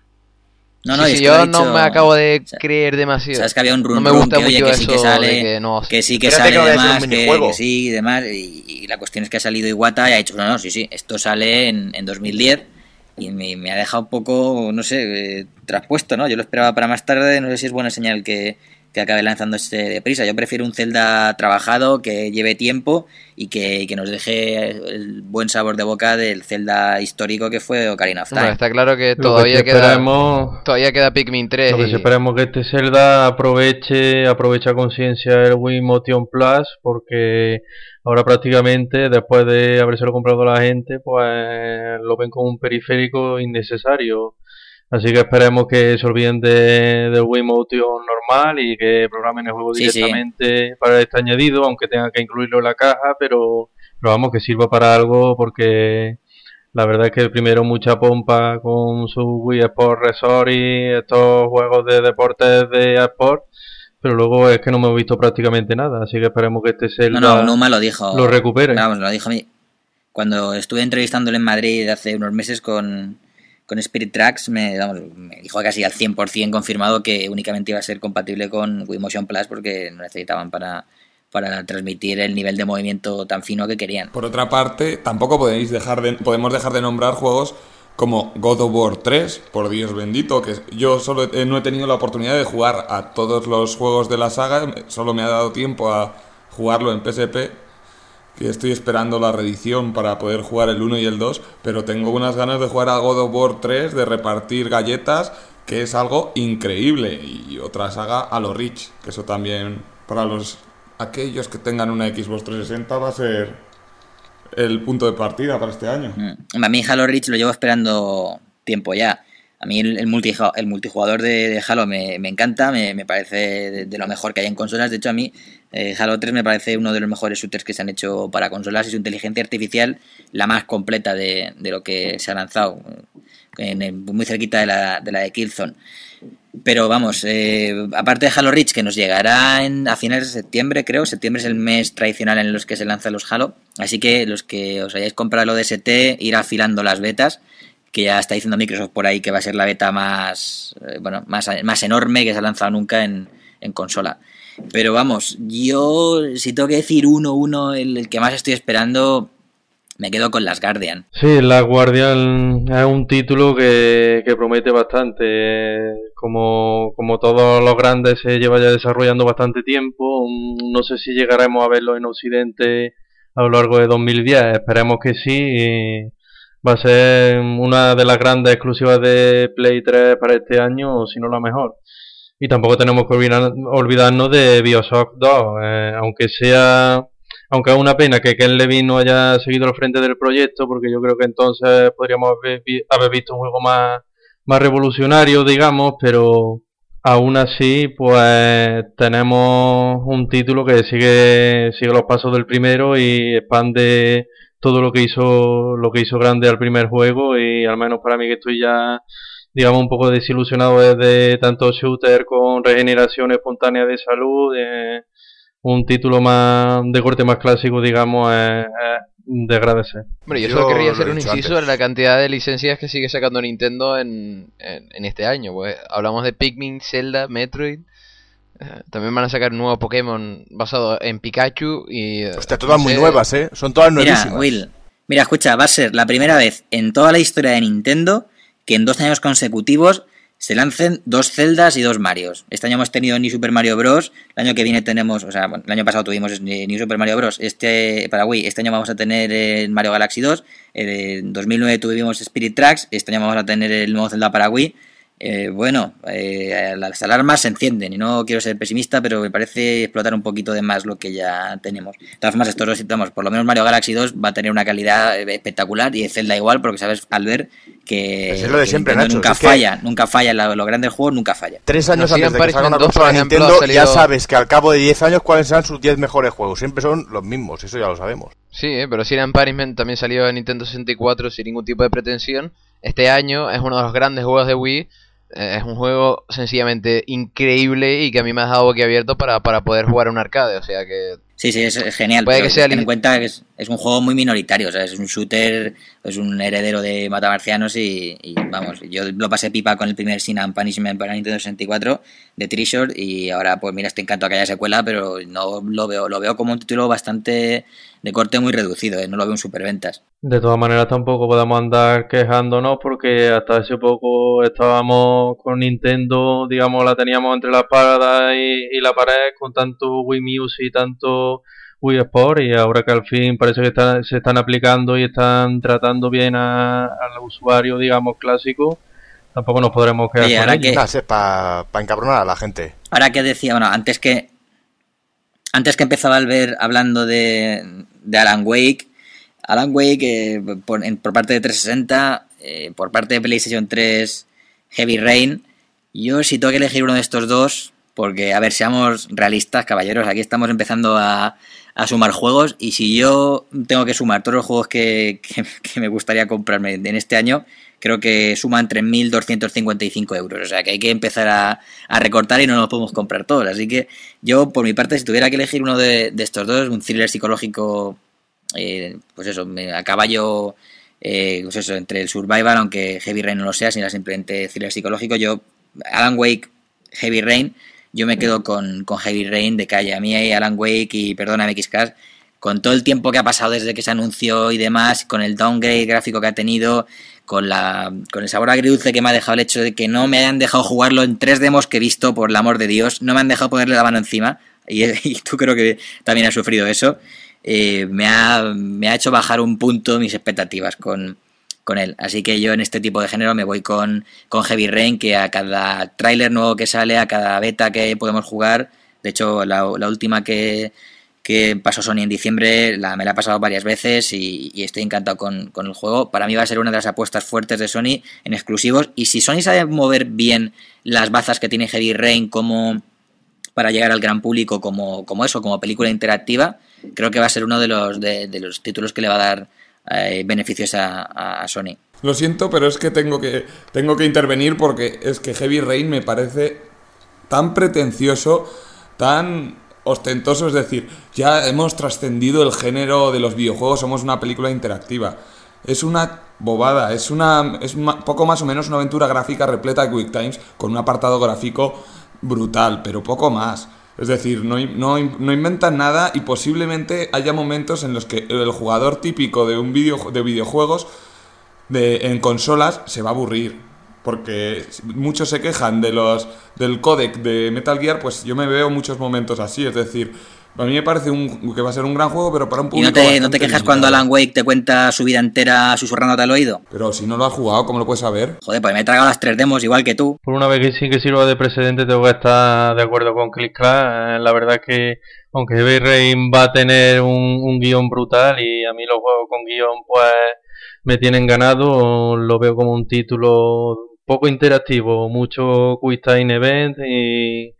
Yo no me acabo de creer demasiado. Sabes que había un no me gusta que, mucho oye, que eso sí que sale, que sí que sale demás, que sí y demás. Y la cuestión es que ha salido Iwata y ha dicho, no, esto sale en 2010. Y me ha dejado un poco, no sé, traspuesto, ¿no? Yo lo esperaba para más tarde. No sé si es buena señal que acabe lanzándose deprisa. Yo prefiero un Zelda trabajado, que lleve tiempo y que nos deje el buen sabor de boca del Zelda histórico que fue Ocarina of Time. Bueno, está claro que todavía queda Pikmin 3. Lo que esperemos que este Zelda aprovecha conciencia el Wii Motion Plus, porque ahora prácticamente, después de habérselo comprado a la gente, pues lo ven como un periférico innecesario. Así que esperemos que se olviden del Wii Motion normal y que programen el juego directamente para este añadido, aunque tengan que incluirlo en la caja, pero vamos, que sirva para algo, porque la verdad es que primero mucha pompa con su Wii Sport Resort y estos juegos de deportes de eSport, pero luego es que no hemos visto prácticamente nada, así que esperemos que este Zelda Numa lo dijo, lo recupere. Vamos, lo dijo a mí. Cuando estuve entrevistándole en Madrid hace unos meses con Spirit Tracks, me dijo casi al 100% confirmado que únicamente iba a ser compatible con Wii Motion Plus, porque no necesitaban para transmitir el nivel de movimiento tan fino que querían. Por otra parte, tampoco podemos dejar de nombrar juegos como God of War 3, por Dios bendito, que yo solo no he tenido la oportunidad de jugar a todos los juegos de la saga, solo me ha dado tiempo a jugarlo en PSP, que estoy esperando la reedición para poder jugar el 1 y el 2, pero tengo unas ganas de jugar a God of War 3, de repartir galletas, que es algo increíble, y otra saga, Halo Reach, que eso también para aquellos que tengan una Xbox 360 va a ser el punto de partida para este año. A mí Halo Reach lo llevo esperando tiempo ya. A mí el multijugador de Halo me encanta, me parece de lo mejor que hay en consolas. De hecho, a mí Halo 3 me parece uno de los mejores shooters que se han hecho para consolas y su inteligencia artificial la más completa de lo que se ha lanzado, muy cerquita de la de Killzone. Pero vamos, aparte de Halo Reach, que nos llegará a finales de septiembre, creo. Septiembre es el mes tradicional en los que se lanzan los Halo. Así que los que os hayáis comprado lo de ST, ir afilando las betas, que ya está diciendo Microsoft por ahí que va a ser la beta más enorme que se ha lanzado nunca en consola. Pero vamos, yo si tengo que decir el que más estoy esperando, me quedo con Last Guardian. Sí, Last Guardian es un título que promete bastante. Como todos los grandes se lleva ya desarrollando bastante tiempo. No sé si llegaremos a verlo en Occidente a lo largo de 2010. Esperemos que sí. Y va a ser una de las grandes exclusivas de Play 3 para este año, o si no la mejor. Y tampoco tenemos que olvidarnos de BioShock 2, aunque es una pena que Ken Levine no haya seguido al frente del proyecto, porque yo creo que entonces podríamos haber visto un juego más revolucionario, digamos, pero aún así pues tenemos un título que sigue los pasos del primero y expande todo lo que hizo grande al primer juego. Y al menos para mí, que estoy ya, digamos, un poco desilusionado desde tanto shooter con regeneración espontánea de salud, un título más de corte más clásico, digamos, de agradecer. Bueno, yo solo querría hacer un inciso en la cantidad de licencias que sigue sacando Nintendo en este año. Pues hablamos de Pikmin, Zelda, Metroid. También van a sacar un nuevo Pokémon basado en Pikachu y... Hostia, todas muy nuevas, ¿eh? Son todas nuevísimas. Mira, escucha, va a ser la primera vez en toda la historia de Nintendo que en 2 años consecutivos se lancen 2 Zeldas y 2 Marios. Este año hemos tenido New Super Mario Bros. El año que viene tenemos, el año pasado tuvimos New Super Mario Bros. Para Wii. Este año vamos a tener Mario Galaxy 2. En 2009 tuvimos Spirit Tracks. Este año vamos a tener el nuevo Zelda para Wii. Las alarmas se encienden y no quiero ser pesimista, pero me parece explotar un poquito de más lo que ya tenemos. De todas formas, estos dos, por lo menos Mario Galaxy 2 va a tener una calidad espectacular, y Zelda igual, porque sabes, Albert, que, es lo de siempre, Nacho, nunca falla, los grandes juegos nunca falla. 3 años antes de que salga una consola de Nintendo, ya sabes que al cabo de 10 años cuáles serán sus 10 mejores juegos. Siempre son los mismos, eso ya lo sabemos. Sí, pero Sin Punishment también salió en Nintendo 64 sin ningún tipo de pretensión. Este año es uno de los grandes juegos de Wii. Es un juego sencillamente increíble y que a mí me ha dejado boquiabierto para poder jugar a un arcade, o sea que... Sí, es genial. Puede que sea ten en cuenta que es un juego muy minoritario, o sea, es un shooter, es un heredero de Matamarcianos y vamos, yo lo pasé pipa con el primer Sin and Punishment para Nintendo 64 de Treasure, y ahora pues mira, estoy encantado que haya secuela, pero no lo veo como un título bastante de corte muy reducido, no lo veo en superventas. De todas maneras tampoco podemos andar quejándonos, porque hasta hace poco estábamos con Nintendo, digamos, la teníamos entre la espada y la pared con tanto Wii Music y tanto Wii Sport, y ahora que al fin parece que se están aplicando y están tratando bien al usuario, digamos, clásico, tampoco nos podremos quedar con ello. Es para encabronar a la gente. Ahora que decía, bueno, antes que empezaba Albert hablando de Alan Wake, por parte de 360, por parte de PlayStation 3, Heavy Rain. Yo si tengo que elegir uno de estos dos, porque a ver, seamos realistas, caballeros, aquí estamos empezando a sumar juegos, y si yo tengo que sumar todos los juegos que me gustaría comprarme en este año, creo que suman 3.255 euros, o sea que hay que empezar a recortar y no nos podemos comprar todos. Así que yo, por mi parte, si tuviera que elegir uno de estos dos, un thriller psicológico, pues eso, a caballo, pues eso, entre el survival, aunque Heavy Rain no lo sea, sino simplemente thriller psicológico, yo, Alan Wake, Heavy Rain, yo me quedo con Heavy Rain de calle. A mí Alan Wake, y perdóname XCast, con todo el tiempo que ha pasado desde que se anunció y demás, con el downgrade gráfico que ha tenido, con el sabor agridulce que me ha dejado el hecho de que no me hayan dejado jugarlo en 3 demos que he visto, por el amor de Dios, no me han dejado ponerle la mano encima, y tú creo que también has sufrido eso, me ha hecho bajar un punto mis expectativas con él. Así que yo en este tipo de género me voy con Heavy Rain, que a cada tráiler nuevo que sale, a cada beta que podemos jugar, de hecho la última que que pasó Sony en diciembre me la he pasado varias veces y estoy encantado con el juego. Para mí va a ser una de las apuestas fuertes de Sony en exclusivos, y si Sony sabe mover bien las bazas que tiene Heavy Rain como para llegar al gran público como película interactiva, creo que va a ser uno de los títulos que le va a dar beneficios a Sony. Lo siento, pero es que tengo que intervenir, porque es que Heavy Rain me parece tan pretencioso, tan ostentoso. Es decir, ya hemos trascendido el género de los videojuegos, somos una película interactiva. Es una bobada, es poco más o menos una aventura gráfica repleta de quick times con un apartado gráfico brutal, pero poco más. Es decir, no inventan nada, y posiblemente haya momentos en los que el jugador típico de videojuegos en consolas se va a aburrir, porque muchos se quejan del códec de Metal Gear. Pues yo me veo muchos momentos así. Es decir, a mí me parece que va a ser un gran juego, pero para un público. ¿Y no te quejas cuando Alan Wake te cuenta su vida entera susurrándote al oído? Pero si no lo has jugado, ¿cómo lo puedes saber? Joder, pues me he tragado las 3 demos igual que tú. Por una vez que sí que sirva de precedente, tengo que estar de acuerdo con Click Clash. La verdad es que, aunque Heavy Rain va a tener un guión brutal, y a mí los juegos con guión pues me tienen ganado, lo veo como un título poco interactivo, mucho quick time event y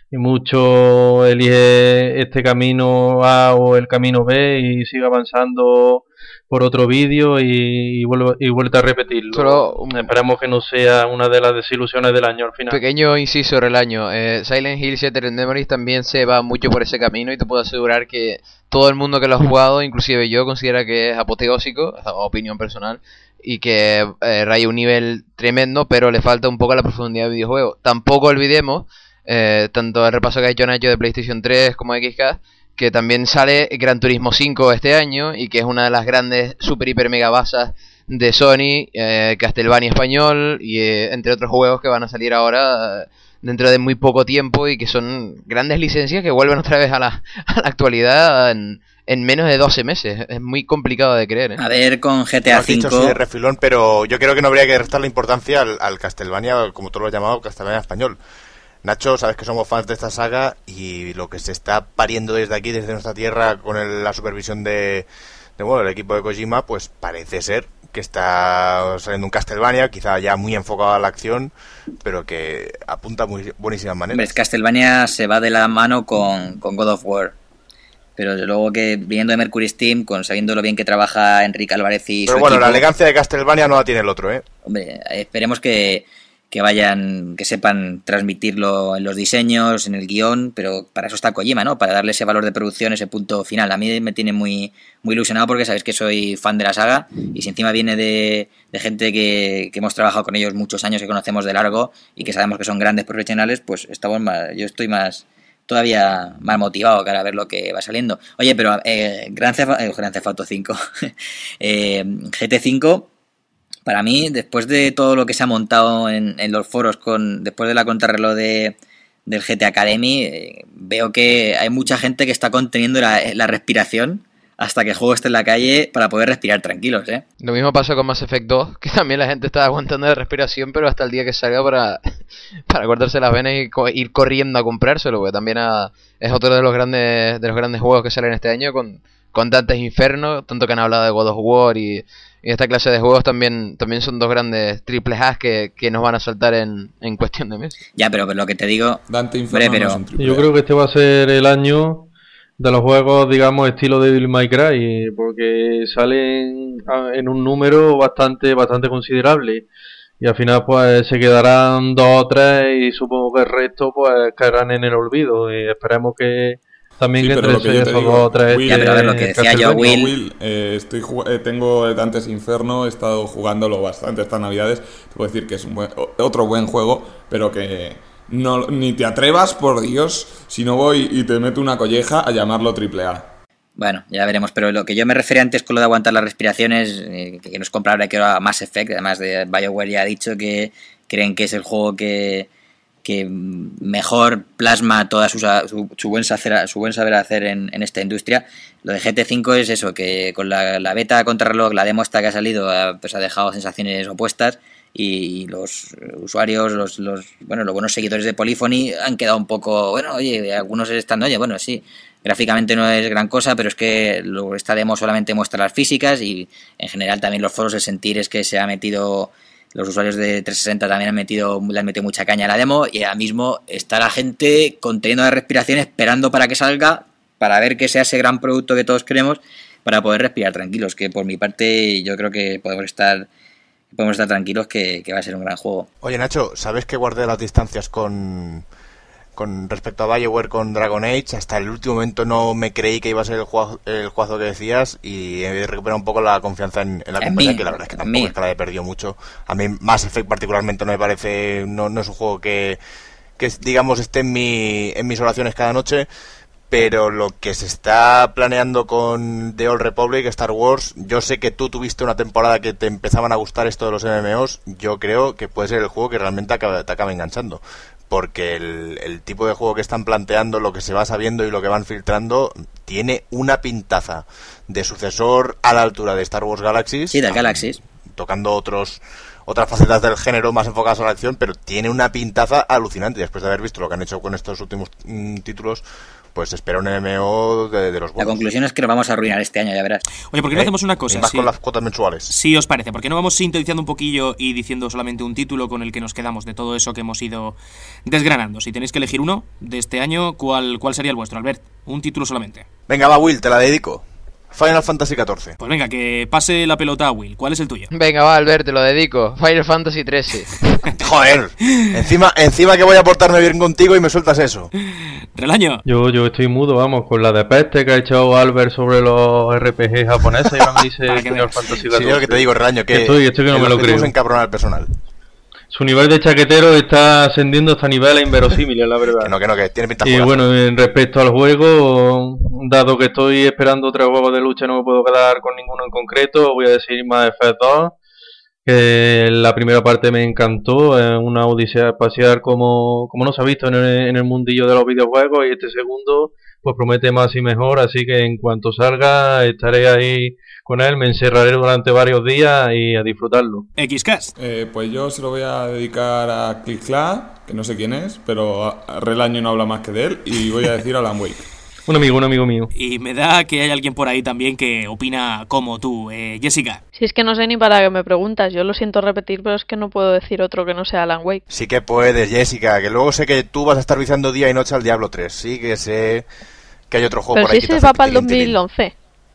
mucho elige este camino A o el camino B y sigue avanzando por otro vídeo y vuelve a repetirlo. Solo esperamos que no sea una de las desilusiones del año al final. Pequeño inciso sobre el año. Silent Hill Shattered Memories también se va mucho por ese camino, y te puedo asegurar que todo el mundo que lo ha jugado, inclusive yo, considera que es apoteósico, opinión personal, y que raya un nivel tremendo, pero le falta un poco la profundidad del videojuego. Tampoco olvidemos tanto el repaso que ha hecho Nacho de PlayStation 3 como de XK, que también sale Gran Turismo 5 este año, y que es una de las grandes super hiper mega basas de Sony, Castlevania español, y entre otros juegos que van a salir ahora dentro de muy poco tiempo, y que son grandes licencias que vuelven otra vez a la actualidad en menos de 12 meses. Es muy complicado de creer, ¿eh? A ver, con GTA V... Así de refilón, pero yo creo que no habría que restar la importancia al Castlevania, como tú lo has llamado, Castlevania español. Nacho, sabes que somos fans de esta saga, y lo que se está pariendo desde aquí, desde nuestra tierra, con la supervisión del equipo de Kojima, pues parece ser que está saliendo un Castlevania, quizá ya muy enfocado a la acción, pero que apunta muy buenísimas maneras. Hombre, Castlevania se va de la mano con God of War, pero luego que viniendo de Mercury Steam, sabiendo lo bien que trabaja Enrique Álvarez y pero su bueno, equipo, la elegancia de Castlevania no la tiene el otro, ¿eh? Hombre, esperemos que sepan transmitirlo en los diseños, en el guión, pero para eso está Kojima, ¿no? Para darle ese valor de producción, ese punto final. A mí me tiene muy, muy ilusionado, porque sabéis que soy fan de la saga, y si encima viene de gente que hemos trabajado con ellos muchos años, que conocemos de largo y que sabemos que son grandes profesionales, pues yo estoy todavía más motivado para ver lo que va saliendo. Oye, pero Grand Theft Auto 5 GT5, para mí, después de todo lo que se ha montado en los foros después de la contrarreloj del GT Academy, veo que hay mucha gente que está conteniendo la respiración hasta que el juego esté en la calle para poder respirar tranquilos, ¿eh? Lo mismo pasa con Mass Effect 2, que también la gente está aguantando de respiración, pero hasta el día que salga para cortarse las venas y ir corriendo a comprárselo, porque también es otro de los grandes juegos que salen este año con Dante's Inferno, tanto que han hablado de God of War y esta clase de juegos también son dos grandes triple A's que nos van a saltar en cuestión de meses. Ya, pero lo que te digo... Dante Inferno no es un triple A. Yo creo que este va a ser el año de los juegos, digamos, estilo Devil May Cry, porque salen en un número bastante considerable, y al final pues se quedarán 2 o 3, y supongo que el resto pues caerán en el olvido, y esperemos que también que entre esos 2 o 3 Will, pero a ver, lo que decía yo, Will, tengo Dante's Inferno, he estado jugándolo bastante estas navidades. Te puedo decir que es otro buen juego, pero que ni te atrevas, por Dios, si no voy y te meto una colleja, a llamarlo AAA. Bueno, ya veremos, pero lo que yo me refería antes con lo de aguantar las respiraciones, que no es comparable que a Mass Effect. Además de BioWare ya ha dicho que creen que es el juego que mejor plasma toda su buen saber hacer en esta industria. Lo de GT5 es eso, que con la beta contrarreloj, la demo esta que ha salido, pues ha dejado sensaciones opuestas, y los usuarios, los buenos seguidores de Polyphony han quedado un poco, bueno, oye, algunos están, oye, bueno, sí, gráficamente no es gran cosa, pero es que esta demo solamente muestra las físicas, y en general también los foros, el sentir es que se ha metido, los usuarios de 360 también le han metido mucha caña a la demo, y ahora mismo está la gente conteniendo la respiración, esperando para que salga, para ver que sea ese gran producto que todos queremos, para poder respirar tranquilos, que por mi parte yo creo que podemos estar tranquilos que va a ser un gran juego. Oye, Nacho, ¿sabes que guardé las distancias con respecto a BioWare con Dragon Age? Hasta el último momento no me creí que iba a ser el juegazo que decías, y he recuperado un poco la confianza en la compañía, que la verdad es que tampoco es que la he perdido mucho. A mí Mass Effect particularmente no me parece, no es un juego que digamos esté en mis oraciones cada noche, pero lo que se está planeando con The Old Republic, Star Wars, yo sé que tú tuviste una temporada que te empezaban a gustar esto de los MMOs, yo creo que puede ser el juego que realmente te acabe enganchando, porque el tipo de juego que están planteando, lo que se va sabiendo y lo que van filtrando, tiene una pintaza de sucesor a la altura de Star Wars Galaxies. Sí, de Galaxies. Tocando otras facetas del género más enfocadas a la acción, pero tiene una pintaza alucinante. Después de haber visto lo que han hecho con estos últimos títulos, pues espera un MMO de los buenos. La conclusión es que lo vamos a arruinar este año, ya verás. Oye, ¿por qué no hacemos una cosa? Y más con las cuotas mensuales. Si os parece, ¿por qué no vamos sintetizando un poquillo y diciendo solamente un título con el que nos quedamos de todo eso que hemos ido desgranando? Si tenéis que elegir uno de este año, ¿cuál sería el vuestro, Albert? Un título solamente. Venga, va, Will, te la dedico. Final Fantasy XIV. Pues venga, que pase la pelota a Will. ¿Cuál es el tuyo? Venga, va, Albert, te lo dedico. Final Fantasy XIII. Joder, encima que voy a portarme bien contigo y me sueltas eso. Relaño. Yo estoy mudo, vamos, con la de peste que ha echado Albert sobre los RPG japoneses, y ahora me dice Final Fantasy XIV. Sí, yo que te digo, Relaño, que estoy que no me lo creo. Encabronar al personal. Su nivel de chaquetero está ascendiendo hasta niveles inverosímiles, la verdad. Que tiene pinta. Y bueno, en respecto al juego, dado que estoy esperando otro juego de lucha, no me puedo quedar con ninguno en concreto, voy a decir Mass Effect 2, que la primera parte me encantó, es una odisea espacial como no se ha visto en el mundillo de los videojuegos, y este segundo pues promete más y mejor, así que en cuanto salga estaré ahí con él, me encerraré durante varios días y a disfrutarlo. Xcast. Pues yo se lo voy a dedicar a Clickclaw, que no sé quién es, pero Relaño no habla más que de él, y voy a decir Alan Wake. Un amigo mío. Y me da que hay alguien por ahí también que opina como tú, Jessica. Si es que no sé ni para qué me preguntas, yo lo siento repetir, pero es que no puedo decir otro que no sea Alan Wake. Sí que puedes, Jessica, que luego sé que tú vas a estar viciando día y noche al Diablo 3, sí que sé que hay otro juego pero por ahí. Pero si se va para el 2011.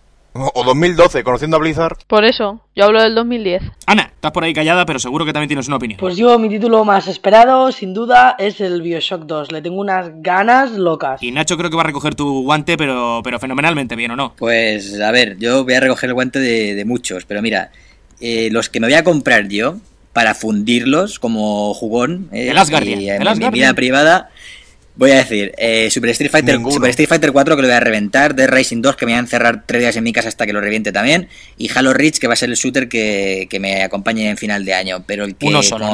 O 2012, conociendo a Blizzard. Por eso, yo hablo del 2010. Ana, estás por ahí callada, pero seguro que también tienes una opinión. Pues yo, mi título más esperado, sin duda, es el BioShock 2. Le tengo unas ganas locas. Y Nacho creo que va a recoger tu guante, pero fenomenalmente bien, ¿o no? Pues, a ver, yo voy a recoger el guante de muchos, pero mira, los que me voy a comprar yo, para fundirlos como jugón, el Asgardian, en mi vida privada... Voy a decir, Super Street Fighter 4, que lo voy a reventar, Dead Rising 2, que me voy a encerrar 3 días en mi casa hasta que lo reviente también, y Halo Reach, que va a ser el shooter que me acompañe en final de año. Pero el que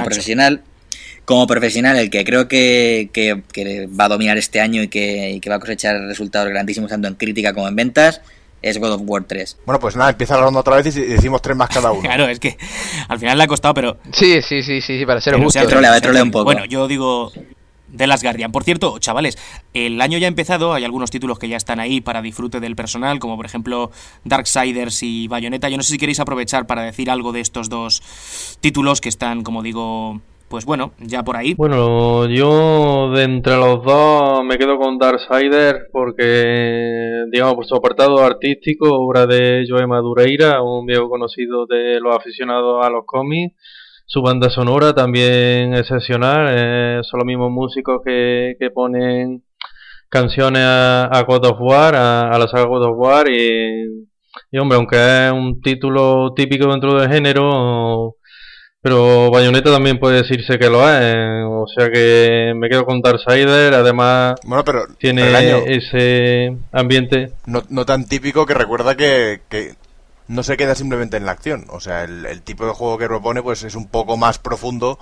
como profesional, el que creo que va a dominar este año y que va a cosechar resultados grandísimos tanto en crítica como en ventas, es God of War 3. Bueno, pues nada, empieza la ronda otra vez y decimos 3 más cada uno. Claro, es que al final le ha costado, pero... Sí, para ser justo. Se trolea un poco. Bueno, yo digo... The Last Guardian. Por cierto, chavales, el año ya ha empezado, hay algunos títulos que ya están ahí para disfrute del personal, como por ejemplo Darksiders y Bayonetta. Yo no sé si queréis aprovechar para decir algo de estos dos títulos que están, como digo, pues bueno, ya por ahí. Bueno, yo de entre los dos me quedo con Darksiders porque, digamos, por su apartado artístico, obra de Joe Madureira, un viejo conocido de los aficionados a los cómics. Su banda sonora también excepcional, son los mismos músicos que ponen canciones a God of War, a la saga God of War, y hombre, aunque es un título típico dentro del género, pero Bayonetta también puede decirse que lo es, o sea que me quedo con Darksiders, además bueno, pero tiene ese ambiente. No tan típico, que recuerda que no se queda simplemente en la acción, o sea, el tipo de juego que propone pues es un poco más profundo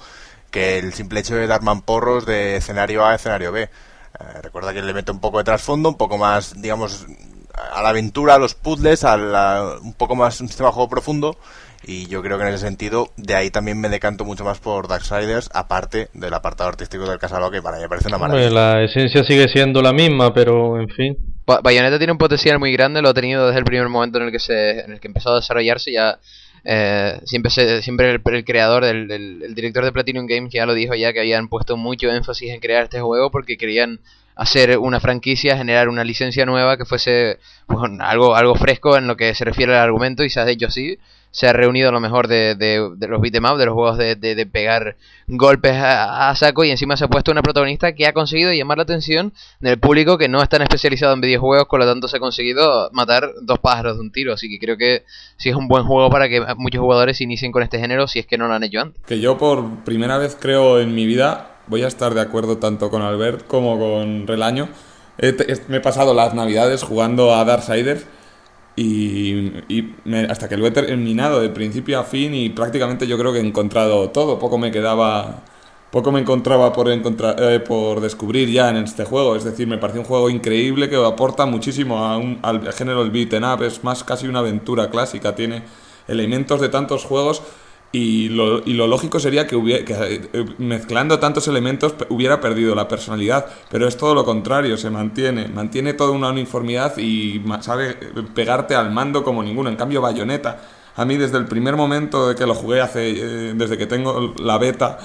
que el simple hecho de dar mamporros de escenario A a escenario B. Recuerda que le mete un poco de trasfondo, un poco más, digamos, a la aventura, a los puzzles, un poco más un sistema de juego profundo, y yo creo que en ese sentido, de ahí también me decanto mucho más por Darksiders, aparte del apartado artístico del Casaló, que para mí me parece una maravilla. La esencia sigue siendo la misma, pero en fin. Bayonetta tiene un potencial muy grande, lo ha tenido desde el primer momento en el que empezó a desarrollarse. Ya siempre el creador, el director de Platinum Games ya lo dijo, ya que habían puesto mucho énfasis en crear este juego porque querían hacer una franquicia, generar una licencia nueva que fuese pues, algo fresco en lo que se refiere al argumento, y se ha hecho así. Se ha reunido lo mejor de los beat'em up, de los juegos de pegar golpes a saco, y encima se ha puesto una protagonista que ha conseguido llamar la atención del público que no es tan especializado en videojuegos, con lo tanto se ha conseguido matar dos pájaros de un tiro. Así que creo que sí es un buen juego para que muchos jugadores inicien con este género si es que no lo han hecho antes. Que yo por primera vez creo en mi vida voy a estar de acuerdo tanto con Albert como con Relaño. Me he pasado las navidades jugando a Darksiders hasta que lo he terminado de principio a fin, y prácticamente yo creo que he encontrado todo. Poco me encontraba por descubrir ya en este juego. Es decir, me parece un juego increíble que aporta muchísimo al género del beat'em up. Es más casi una aventura clásica, tiene elementos de tantos juegos. Y lo lógico sería que mezclando tantos elementos hubiera perdido la personalidad, pero es todo lo contrario, se mantiene toda una uniformidad y sabe pegarte al mando como ninguno. En cambio, Bayonetta, a mí desde el primer momento de que lo jugué desde que tengo la beta,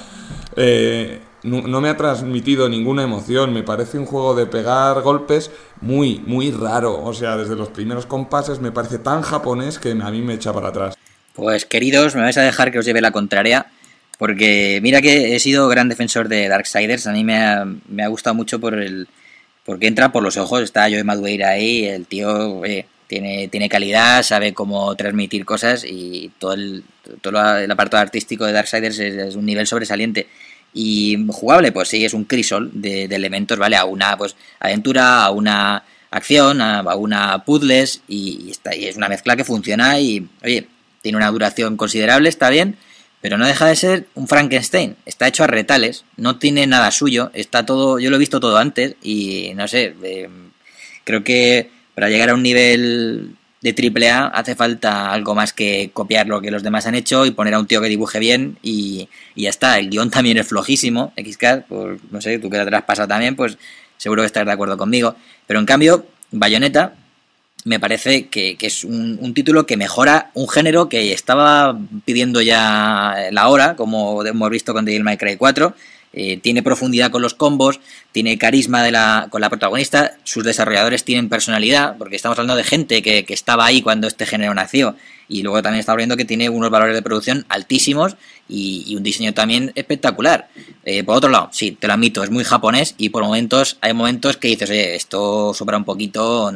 no me ha transmitido ninguna emoción. Me parece un juego de pegar golpes muy, muy raro. O sea, desde los primeros compases me parece tan japonés que a mí me echa para atrás. Pues queridos, me vais a dejar que os lleve la contraria, porque mira que he sido gran defensor de Darksiders. A mí me ha gustado mucho porque entra por los ojos. Está Joe Madureira ahí, el tío tiene calidad, sabe cómo transmitir cosas, y todo el apartado artístico de Darksiders es un nivel sobresaliente. Y jugable, pues sí, es un crisol de elementos, ¿vale? A una pues aventura, a una acción, a una puzzles, y es una mezcla que funciona. Y oye, tiene una duración considerable, está bien, pero no deja de ser un Frankenstein. Está hecho a retales, no tiene nada suyo, está todo, yo lo he visto todo antes, y no sé, creo que para llegar a un nivel de AAA hace falta algo más que copiar lo que los demás han hecho y poner a un tío que dibuje bien, y ya está. El guión también es flojísimo, XCAT, pues no sé, tú que te lo has pasado también, pues seguro que estarás de acuerdo conmigo. Pero en cambio, Bayonetta me parece que es un título que mejora un género que estaba pidiendo ya la hora, como hemos visto con Devil May Cry 4. Tiene profundidad con los combos, tiene carisma con la protagonista, sus desarrolladores tienen personalidad, porque estamos hablando de gente que estaba ahí cuando este género nació, y luego también estamos viendo que tiene unos valores de producción altísimos y un diseño también espectacular. Por otro lado, sí, te lo admito, es muy japonés, y hay momentos que dices, oye, esto sobra un poquito,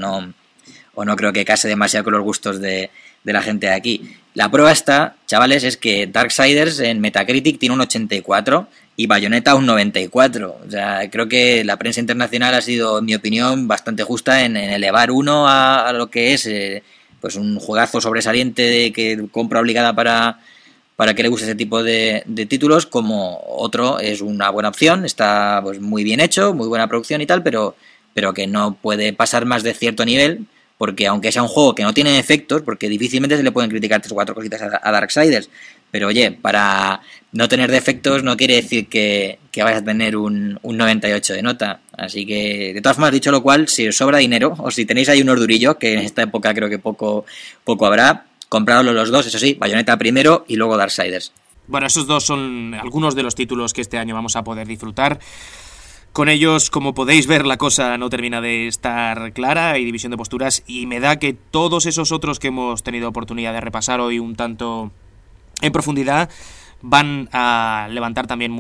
o no creo que case demasiado con los gustos de la gente de aquí. La prueba está, chavales, es que Darksiders en Metacritic tiene un 84 y Bayonetta un 94. O sea, creo que la prensa internacional ha sido, en mi opinión, bastante justa en elevar uno a lo que es pues un juegazo sobresaliente que compra obligada para que le guste ese tipo de títulos, como otro es una buena opción, está pues muy bien hecho, muy buena producción y tal, pero que no puede pasar más de cierto nivel, porque aunque sea un juego que no tiene efectos, porque difícilmente se le pueden criticar 3 o 4 cositas a Darksiders, pero oye, para no tener defectos no quiere decir que vayas a tener un 98 de nota. Así que, de todas formas, dicho lo cual, si os sobra dinero, o si tenéis ahí unos durillos, que en esta época creo que poco habrá, compradlos los dos, eso sí, Bayonetta primero y luego Darksiders. Bueno, esos dos son algunos de los títulos que este año vamos a poder disfrutar. Con ellos, como podéis ver, la cosa no termina de estar clara, hay división de posturas, y me da que todos esos otros que hemos tenido oportunidad de repasar hoy un tanto en profundidad van a levantar también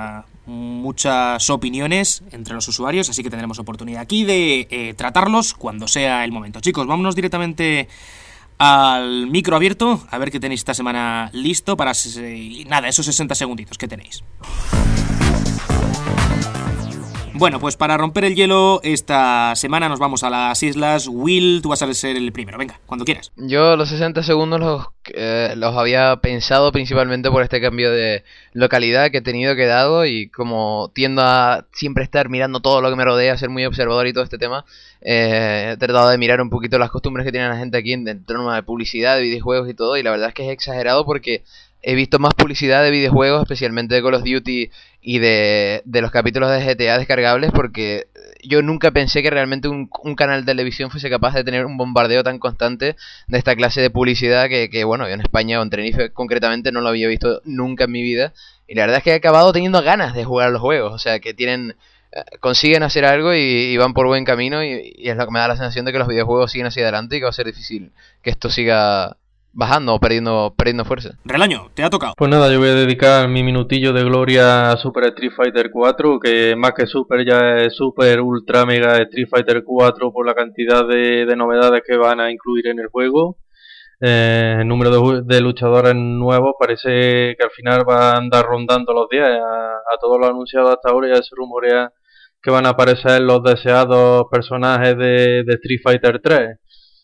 muchas opiniones entre los usuarios, así que tendremos oportunidad aquí de tratarlos cuando sea el momento. Chicos, vámonos directamente al micro abierto, a ver qué tenéis esta semana listo para esos 60 segunditos que tenéis. Bueno, pues para romper el hielo, esta semana nos vamos a las islas. Will, tú vas a ser el primero, venga, cuando quieras. Yo los 60 segundos los había pensado principalmente por este cambio de localidad que he tenido, que he dado, y como tiendo a siempre estar mirando todo lo que me rodea, ser muy observador y todo este tema, he tratado de mirar un poquito las costumbres que tiene la gente aquí en torno a publicidad de videojuegos y todo, y la verdad es que es exagerado porque he visto más publicidad de videojuegos, especialmente de Call of Duty y de los capítulos de GTA descargables, porque yo nunca pensé que realmente un canal de televisión fuese capaz de tener un bombardeo tan constante de esta clase de publicidad que bueno, yo en España o en Tenerife concretamente no lo había visto nunca en mi vida, y la verdad es que he acabado teniendo ganas de jugar a los juegos, o sea que consiguen hacer algo y van por buen camino, y es lo que me da la sensación de que los videojuegos siguen hacia adelante y que va a ser difícil que esto siga bajando o perdiendo fuerza. Relaño, te ha tocado. Pues nada, yo voy a dedicar mi minutillo de gloria a Super Street Fighter 4, que más que Super ya es Super Ultra Mega Street Fighter 4 por la cantidad de novedades que van a incluir en el juego. El número de luchadores nuevos parece que al final va a andar rondando los 10. A todos los anunciados hasta ahora ya se rumorea que van a aparecer los deseados personajes de Street Fighter 3.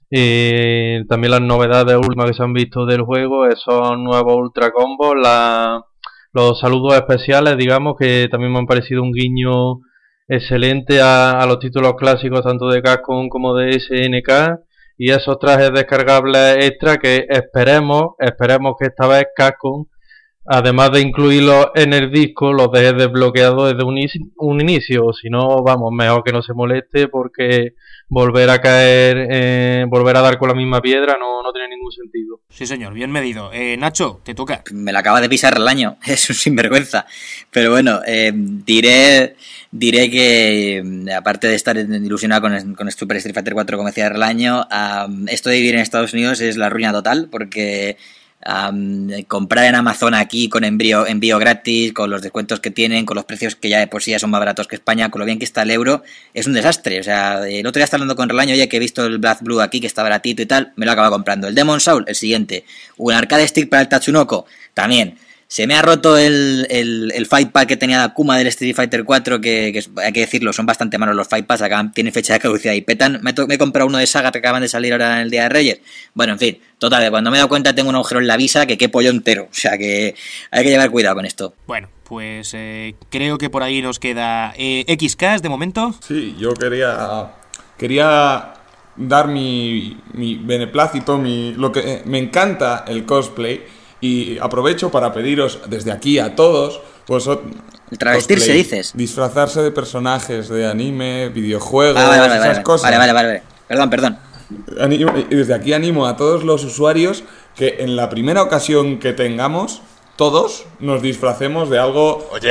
Y también las novedades últimas que se han visto del juego, esos nuevos ultra combos, los saludos especiales, digamos, que también me han parecido un guiño excelente a los títulos clásicos tanto de Capcom como de SNK, y esos trajes descargables extra que esperemos que esta vez Capcom, además de incluirlos en el disco, los deje desbloqueados desde un inicio. Si no, vamos, mejor que no se moleste, porque volver a caer, volver a dar con la misma piedra no tiene ningún sentido. Sí, señor, bien medido. Nacho, te toca. Me la acaba de pisar el año, es un sinvergüenza. Pero bueno, diré que, aparte de estar ilusionado con Super Street Fighter 4, como decía el año, esto de vivir en Estados Unidos es la ruina total, porque comprar en Amazon aquí con envío gratis, con los descuentos que tienen, con los precios que ya de por sí ya son más baratos que España, con lo bien que está el euro, es un desastre. O sea, el otro día estaba hablando con Relaño, oye, que he visto el Black Blue aquí, que está baratito y tal, me lo acaba comprando. El Demon Soul, el siguiente. Un arcade stick para el Tatsunoko, también. Se me ha roto el Fight Pack que tenía Akuma del Street Fighter 4, que hay que decirlo, son bastante malos los Fight Packs, acá tienen fecha de caducidad y petan. Me he comprado uno de Saga que acaban de salir ahora en el Día de Reyes. Bueno, en fin, total, cuando me he dado cuenta tengo un agujero en la visa que qué pollo entero. O sea que hay que llevar cuidado con esto. Bueno, pues creo que por ahí nos queda XCast de momento. Sí, yo quería dar mi beneplácito, lo que me encanta el cosplay. Y aprovecho para pediros desde aquí a todos, pues, travestirse, dices. Disfrazarse de personajes de anime, videojuegos, esas cosas. Vale. Perdón. Y desde aquí animo a todos los usuarios que en la primera ocasión que tengamos, todos nos disfracemos de algo. Oye,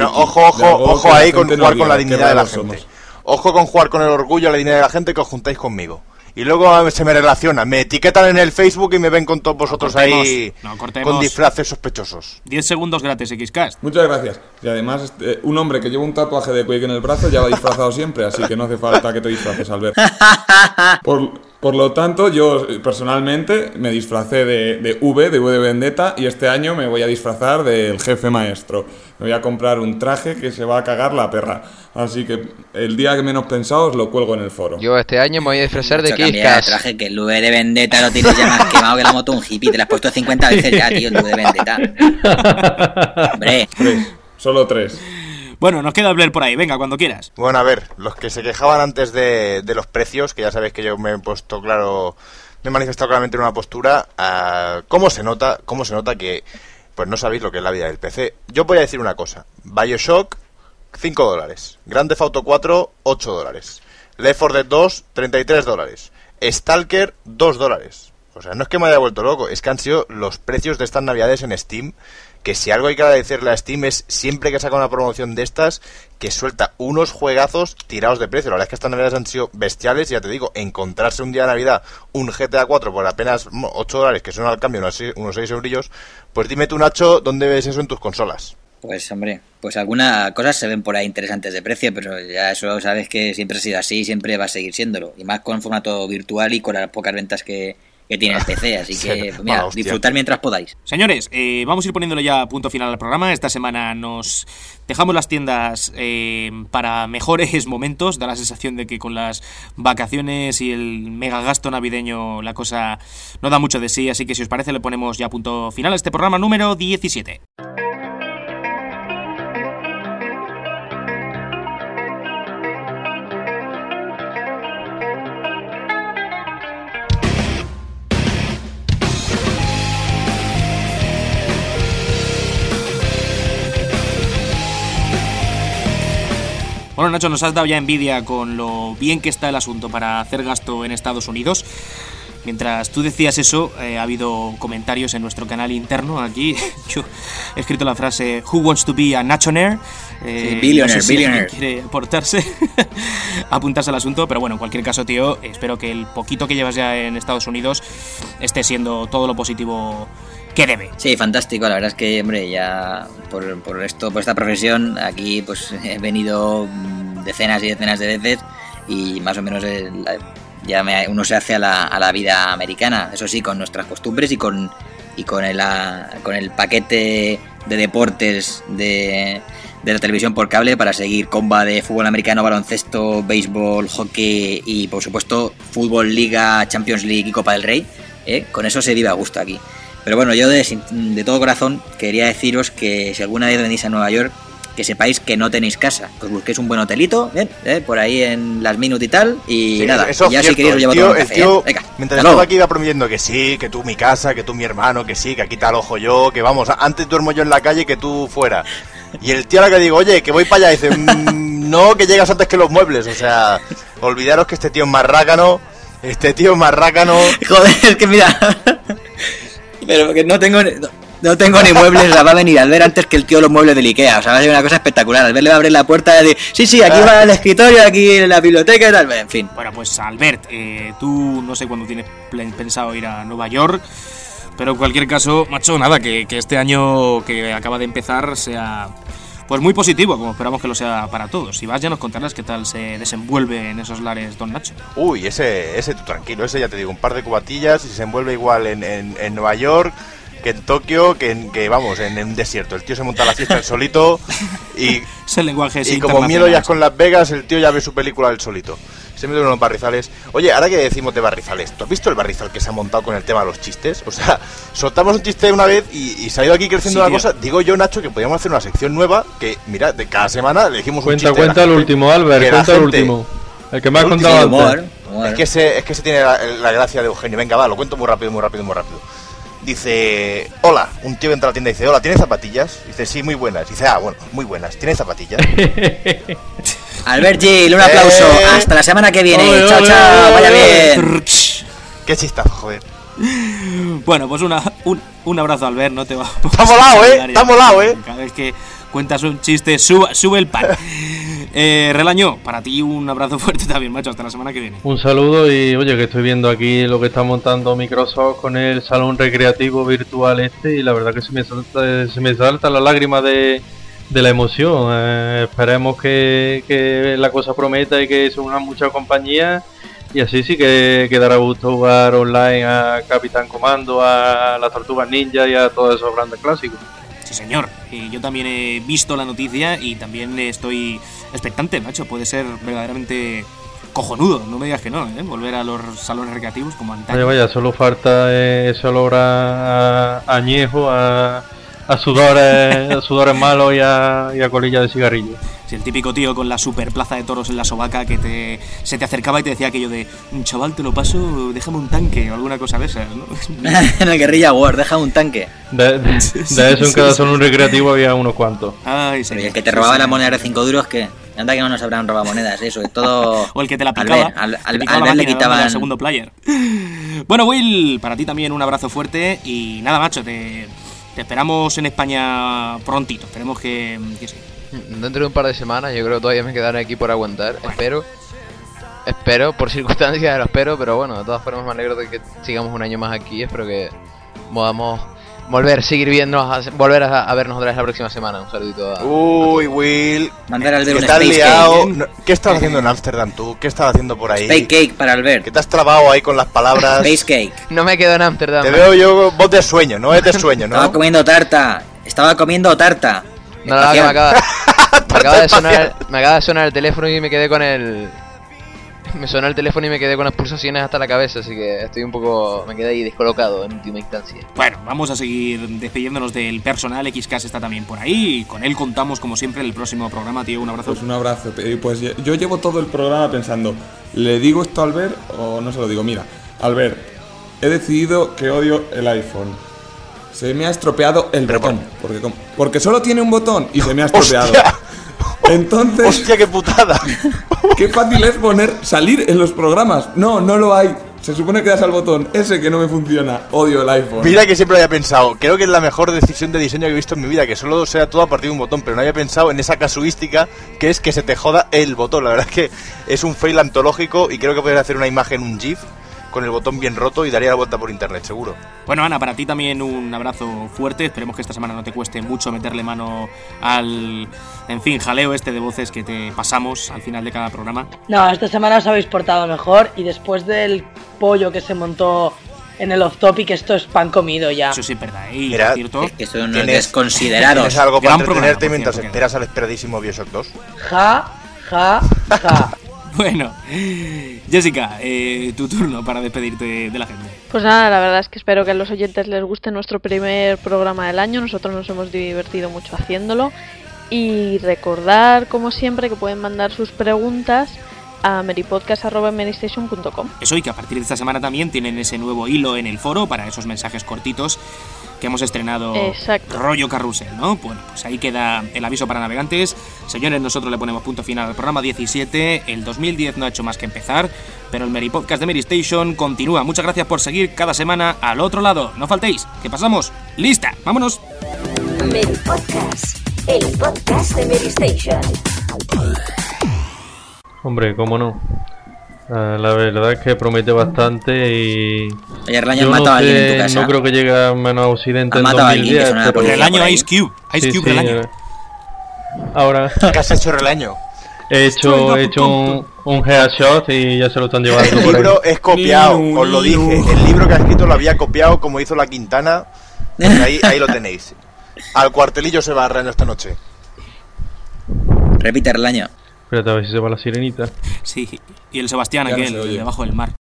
ojo ahí con jugar con la dignidad de la gente. Ojo con jugar con el orgullo y la dignidad de la gente, que os juntáis conmigo. Y luego se me relacionan, me etiquetan en el Facebook y me ven con todos vosotros ahí con disfraces sospechosos. 10 segundos gratis, XCast. Muchas gracias. Y además, un hombre que lleva un tatuaje de Quake en el brazo ya va disfrazado siempre, así que no hace falta que te disfraces, Albert. Por lo tanto, yo personalmente me disfracé de V de Vendetta, y este año me voy a disfrazar del jefe maestro. Me voy a comprar un traje que se va a cagar la perra. Así que el día que menos pensado os lo cuelgo en el foro. Yo este año me voy a disfrazar de Killcast. Traje que el V de Vendetta lo tienes ya más quemado que la moto un hippie. Te lo has puesto 50 veces ya, tío, el V de Vendetta. Hombre. 3. Solo 3. Bueno, nos queda hablar por ahí, venga, cuando quieras. Bueno, a ver, los que se quejaban antes de los precios, que ya sabéis que yo me he puesto claro, me he manifestado claramente en una postura, ¿cómo se nota que pues no sabéis lo que es la vida del PC? Yo voy a decir una cosa: BioShock, $5, Grand Theft Auto 4, $8, Left 4 Dead 2, $33, Stalker, $2. O sea, no es que me haya vuelto loco, es que han sido los precios de estas navidades en Steam, que si algo hay que agradecerle a Steam es siempre que saca una promoción de estas, que suelta unos juegazos tirados de precio. La verdad es que estas navidades han sido bestiales, y ya te digo, encontrarse un día de Navidad un GTA 4 por apenas $8, que son al cambio unos 6 eurillos, pues dime tú, Nacho, ¿dónde ves eso en tus consolas? Pues hombre, pues algunas cosas se ven por ahí interesantes de precio, pero ya eso sabes que siempre ha sido así y siempre va a seguir siéndolo, y más con formato virtual y con las pocas ventas que tiene el PC, así que mira, disfrutar mientras podáis. Señores, vamos a ir poniéndole ya punto final al programa. Esta semana nos dejamos las tiendas para mejores momentos. Da la sensación de que con las vacaciones y el mega gasto navideño la cosa no da mucho de sí, así que si os parece le ponemos ya punto final a este programa número 17. Bueno, Nacho, nos has dado ya envidia con lo bien que está el asunto para hacer gasto en Estados Unidos. Mientras tú decías eso, ha habido comentarios en nuestro canal interno. Aquí yo he escrito la frase "Who wants to be a Nachonaire?" Sí, billionaire, no sé si billionaire. quiere apuntarse al asunto, pero bueno, en cualquier caso, tío, espero que el poquito que llevas ya en Estados Unidos esté siendo todo lo positivo que debe. Sí, fantástico, la verdad es que, hombre, ya por esta profesión, aquí pues he venido decenas y decenas de veces y más o menos uno se hace a la vida americana, eso sí, con nuestras costumbres y con el paquete de deportes de la televisión por cable para seguir comba de fútbol americano, baloncesto, béisbol, hockey y por supuesto fútbol, liga, Champions League y Copa del Rey, con eso se vive a gusto aquí. Pero bueno, yo de todo corazón quería deciros que si alguna vez venís a Nueva York, que sepáis que no tenéis casa, que os busquéis un buen hotelito, bien, por ahí en las Minute y tal, y sí, nada, eso ya cierto, si queréis os llevo todo un café, tío, venga, mientras estaba aquí iba prometiendo que sí, que tú mi casa, que tú mi hermano, que sí, que aquí te alojo yo, que vamos, antes duermo yo en la calle que tú fuera. Y el tío ahora que digo, oye, que voy para allá, dice, no, que llegas antes que los muebles, o sea, olvidaros que este tío es marrácano. Joder, es que mira, pero que no tengo ni muebles, o sea, va a venir Albert antes que el tío los muebles del Ikea, o sea, va a ser una cosa espectacular. Albert le va a abrir la puerta y decir, sí, aquí va el escritorio, aquí la biblioteca y tal, en fin. Bueno, pues Albert, tú no sé cuándo tienes pensado ir a Nueva York, pero en cualquier caso, macho, nada, que este año que acaba de empezar sea pues muy positivo, como esperamos que lo sea para todos. Si vas ya nos contarás qué tal se desenvuelve en esos lares Don Nacho. Uy, ese tú tranquilo, ese ya te digo, un par de cubatillas y se envuelve igual en Nueva York que en Tokio, que vamos, en un desierto. El tío se monta la fiesta él solito y, es el lenguaje y como miedo ya con Las Vegas, el tío ya ve su película él solito. Se mete en unos barrizales. Oye, ahora que decimos de barrizales, ¿tú has visto el barrizal que se ha montado con el tema de los chistes? O sea, soltamos un chiste una vez y se ha ido aquí creciendo una cosa. Digo yo, Nacho, que podríamos hacer una sección nueva que, mira, de cada semana le dijimos un chiste. Cuenta el último, Albert, cuenta el último. El que me has contado antes. Es que se tiene la gracia de Eugenio. Venga, va, lo cuento muy rápido. Dice, hola, un tío entra a la tienda y dice, hola, ¿tienes zapatillas? Dice, sí, muy buenas. Dice, bueno, muy buenas, ¿tienes zapatillas? Albert Gil, un aplauso. Hasta la semana que viene. Chao, vaya bien. Qué chistazo, joder. Bueno, pues un abrazo, Albert, no te va. Está molado, Cada vez que cuentas un chiste, sube el pan. Relaño, para ti un abrazo fuerte también, macho, hasta la semana que viene. Un saludo y oye, que estoy viendo aquí lo que está montando Microsoft con el salón recreativo virtual y la verdad que se me salta la lágrima de la emoción. Esperemos que la cosa prometa y que se unan muchas compañías y así sí que dará gusto jugar online a Capitán Comando, a las Tortugas Ninja y a todos esos grandes clásicos. Sí, señor. Yo también he visto la noticia y también estoy expectante, macho. Puede ser verdaderamente cojonudo, no me digas que no, volver a los salones recreativos como antaño. Vaya, solo falta ese olor a añejo, a sudores malos y a colilla de cigarrillo. Sí, el típico tío con la super plaza de toros en la sobaca que se te acercaba y te decía aquello de chaval, te lo paso, déjame un tanque o alguna cosa de esas, ¿no? En el Guerrilla War, déjame un tanque. De eso en cada salón recreativo había unos cuantos. Ay, pero el que te robaba la moneda de 5 duros, ¿qué? Anda que no nos habrán robado monedas, sobre todo. O el que te la picaba. Al ver le quitaban el segundo player. Bueno, Will, para ti también un abrazo fuerte y nada, macho, te esperamos en España prontito. Esperemos que sí. Dentro de un par de semanas, yo creo que todavía me quedaré aquí por aguantar. Bueno. Espero, por circunstancias lo espero, pero bueno, de todas formas me alegro de que sigamos un año más aquí. Espero que podamos seguir viéndonos, volver a vernos otra vez la próxima semana. Un saludito a... Uy, Will. Mandar al ver ¿Qué un estás Space liado? Cake. ¿Qué estabas haciendo en Ámsterdam tú? ¿Qué estabas haciendo por ahí? Space Cake para Albert. ¿Qué te has trabado ahí con las palabras? Space Cake. No me quedo en Ámsterdam. Te veo yo voz de sueño, no es de sueño, ¿no? Estaba comiendo tarta. No, que me acaba de sonar el teléfono y me quedé con el... Me sonó el teléfono y me quedé con las pulsaciones hasta la cabeza, así que estoy un poco... Me quedé ahí descolocado en última instancia. Bueno, vamos a seguir despidiéndonos del personal. XCast está también por ahí y con él contamos como siempre en el próximo programa, tío. Un abrazo. Pues un abrazo. Pues yo llevo todo el programa pensando, ¿le digo esto a Albert o no se lo digo? Mira, Albert, he decidido que odio el iPhone. Se me ha estropeado el botón. Porque solo tiene un botón y se me ha estropeado. ¡Hostia! Entonces... ¡Hostia, qué putada! Qué fácil es salir en los programas. No lo hay. Se supone que das al botón ese que no me funciona. Odio el iPhone. Mira que siempre había pensado, creo que es la mejor decisión de diseño que he visto en mi vida, que solo sea todo a partir de un botón, pero no había pensado en esa casuística que es que se te joda el botón. La verdad es que es un fail antológico y creo que podrías hacer una imagen, un GIF, con el botón bien roto y daría la vuelta por internet, seguro. Bueno, Ana, para ti también un abrazo fuerte. Esperemos que esta semana no te cueste mucho meterle mano al, en fin, jaleo este de voces que te pasamos al final de cada programa. No, esta semana os habéis portado mejor y después del pollo que se montó en el off-topic, esto es pan comido ya. Eso sí es verdad, ¿eh? Mira, cierto. Es que son unos desconsiderados. ¿Tienes algo para Gran entretenerte programa, mientras por cierto, esperas al esperadísimo Bioshock 2? Ja. Bueno, Jessica, tu turno para despedirte de la gente. Pues nada, la verdad es que espero que a los oyentes les guste nuestro primer programa del año. Nosotros nos hemos divertido mucho haciéndolo. Y recordar, como siempre, que pueden mandar sus preguntas a meripodcast@merystation.com. Eso, y que a partir de esta semana también tienen ese nuevo hilo en el foro para esos mensajes cortitos que hemos estrenado. Exacto. Rollo carrusel, ¿no? Bueno, pues ahí queda el aviso para navegantes. Señores, nosotros le ponemos punto final al programa 17. El 2010 no ha hecho más que empezar, pero el Meri Podcast de Meri Station continúa. Muchas gracias por seguir cada semana al otro lado. No faltéis, que pasamos lista. ¡Vámonos! Meri Podcast, el podcast de Meri Station. Hombre, cómo no. La verdad es que promete bastante y... Ayer el año matado a alguien en tu casa. No creo que llegue a menos Occidente en matado a alguien 2010, que sonaba pero... por El año Ice Cube. Ice Cube del año. Ahora... ¿Qué has hecho el año? He hecho un headshot y ya se lo están llevando El por ahí. libro es copiado, os lo dije. El libro que ha escrito lo había copiado como hizo la Quintana. Pues ahí lo tenéis. Al cuartelillo se va arreando esta noche. Repite el año. Espérate a ver si se va la sirenita. Sí, y el Sebastián Ya no aquel, se oye. debajo del mar.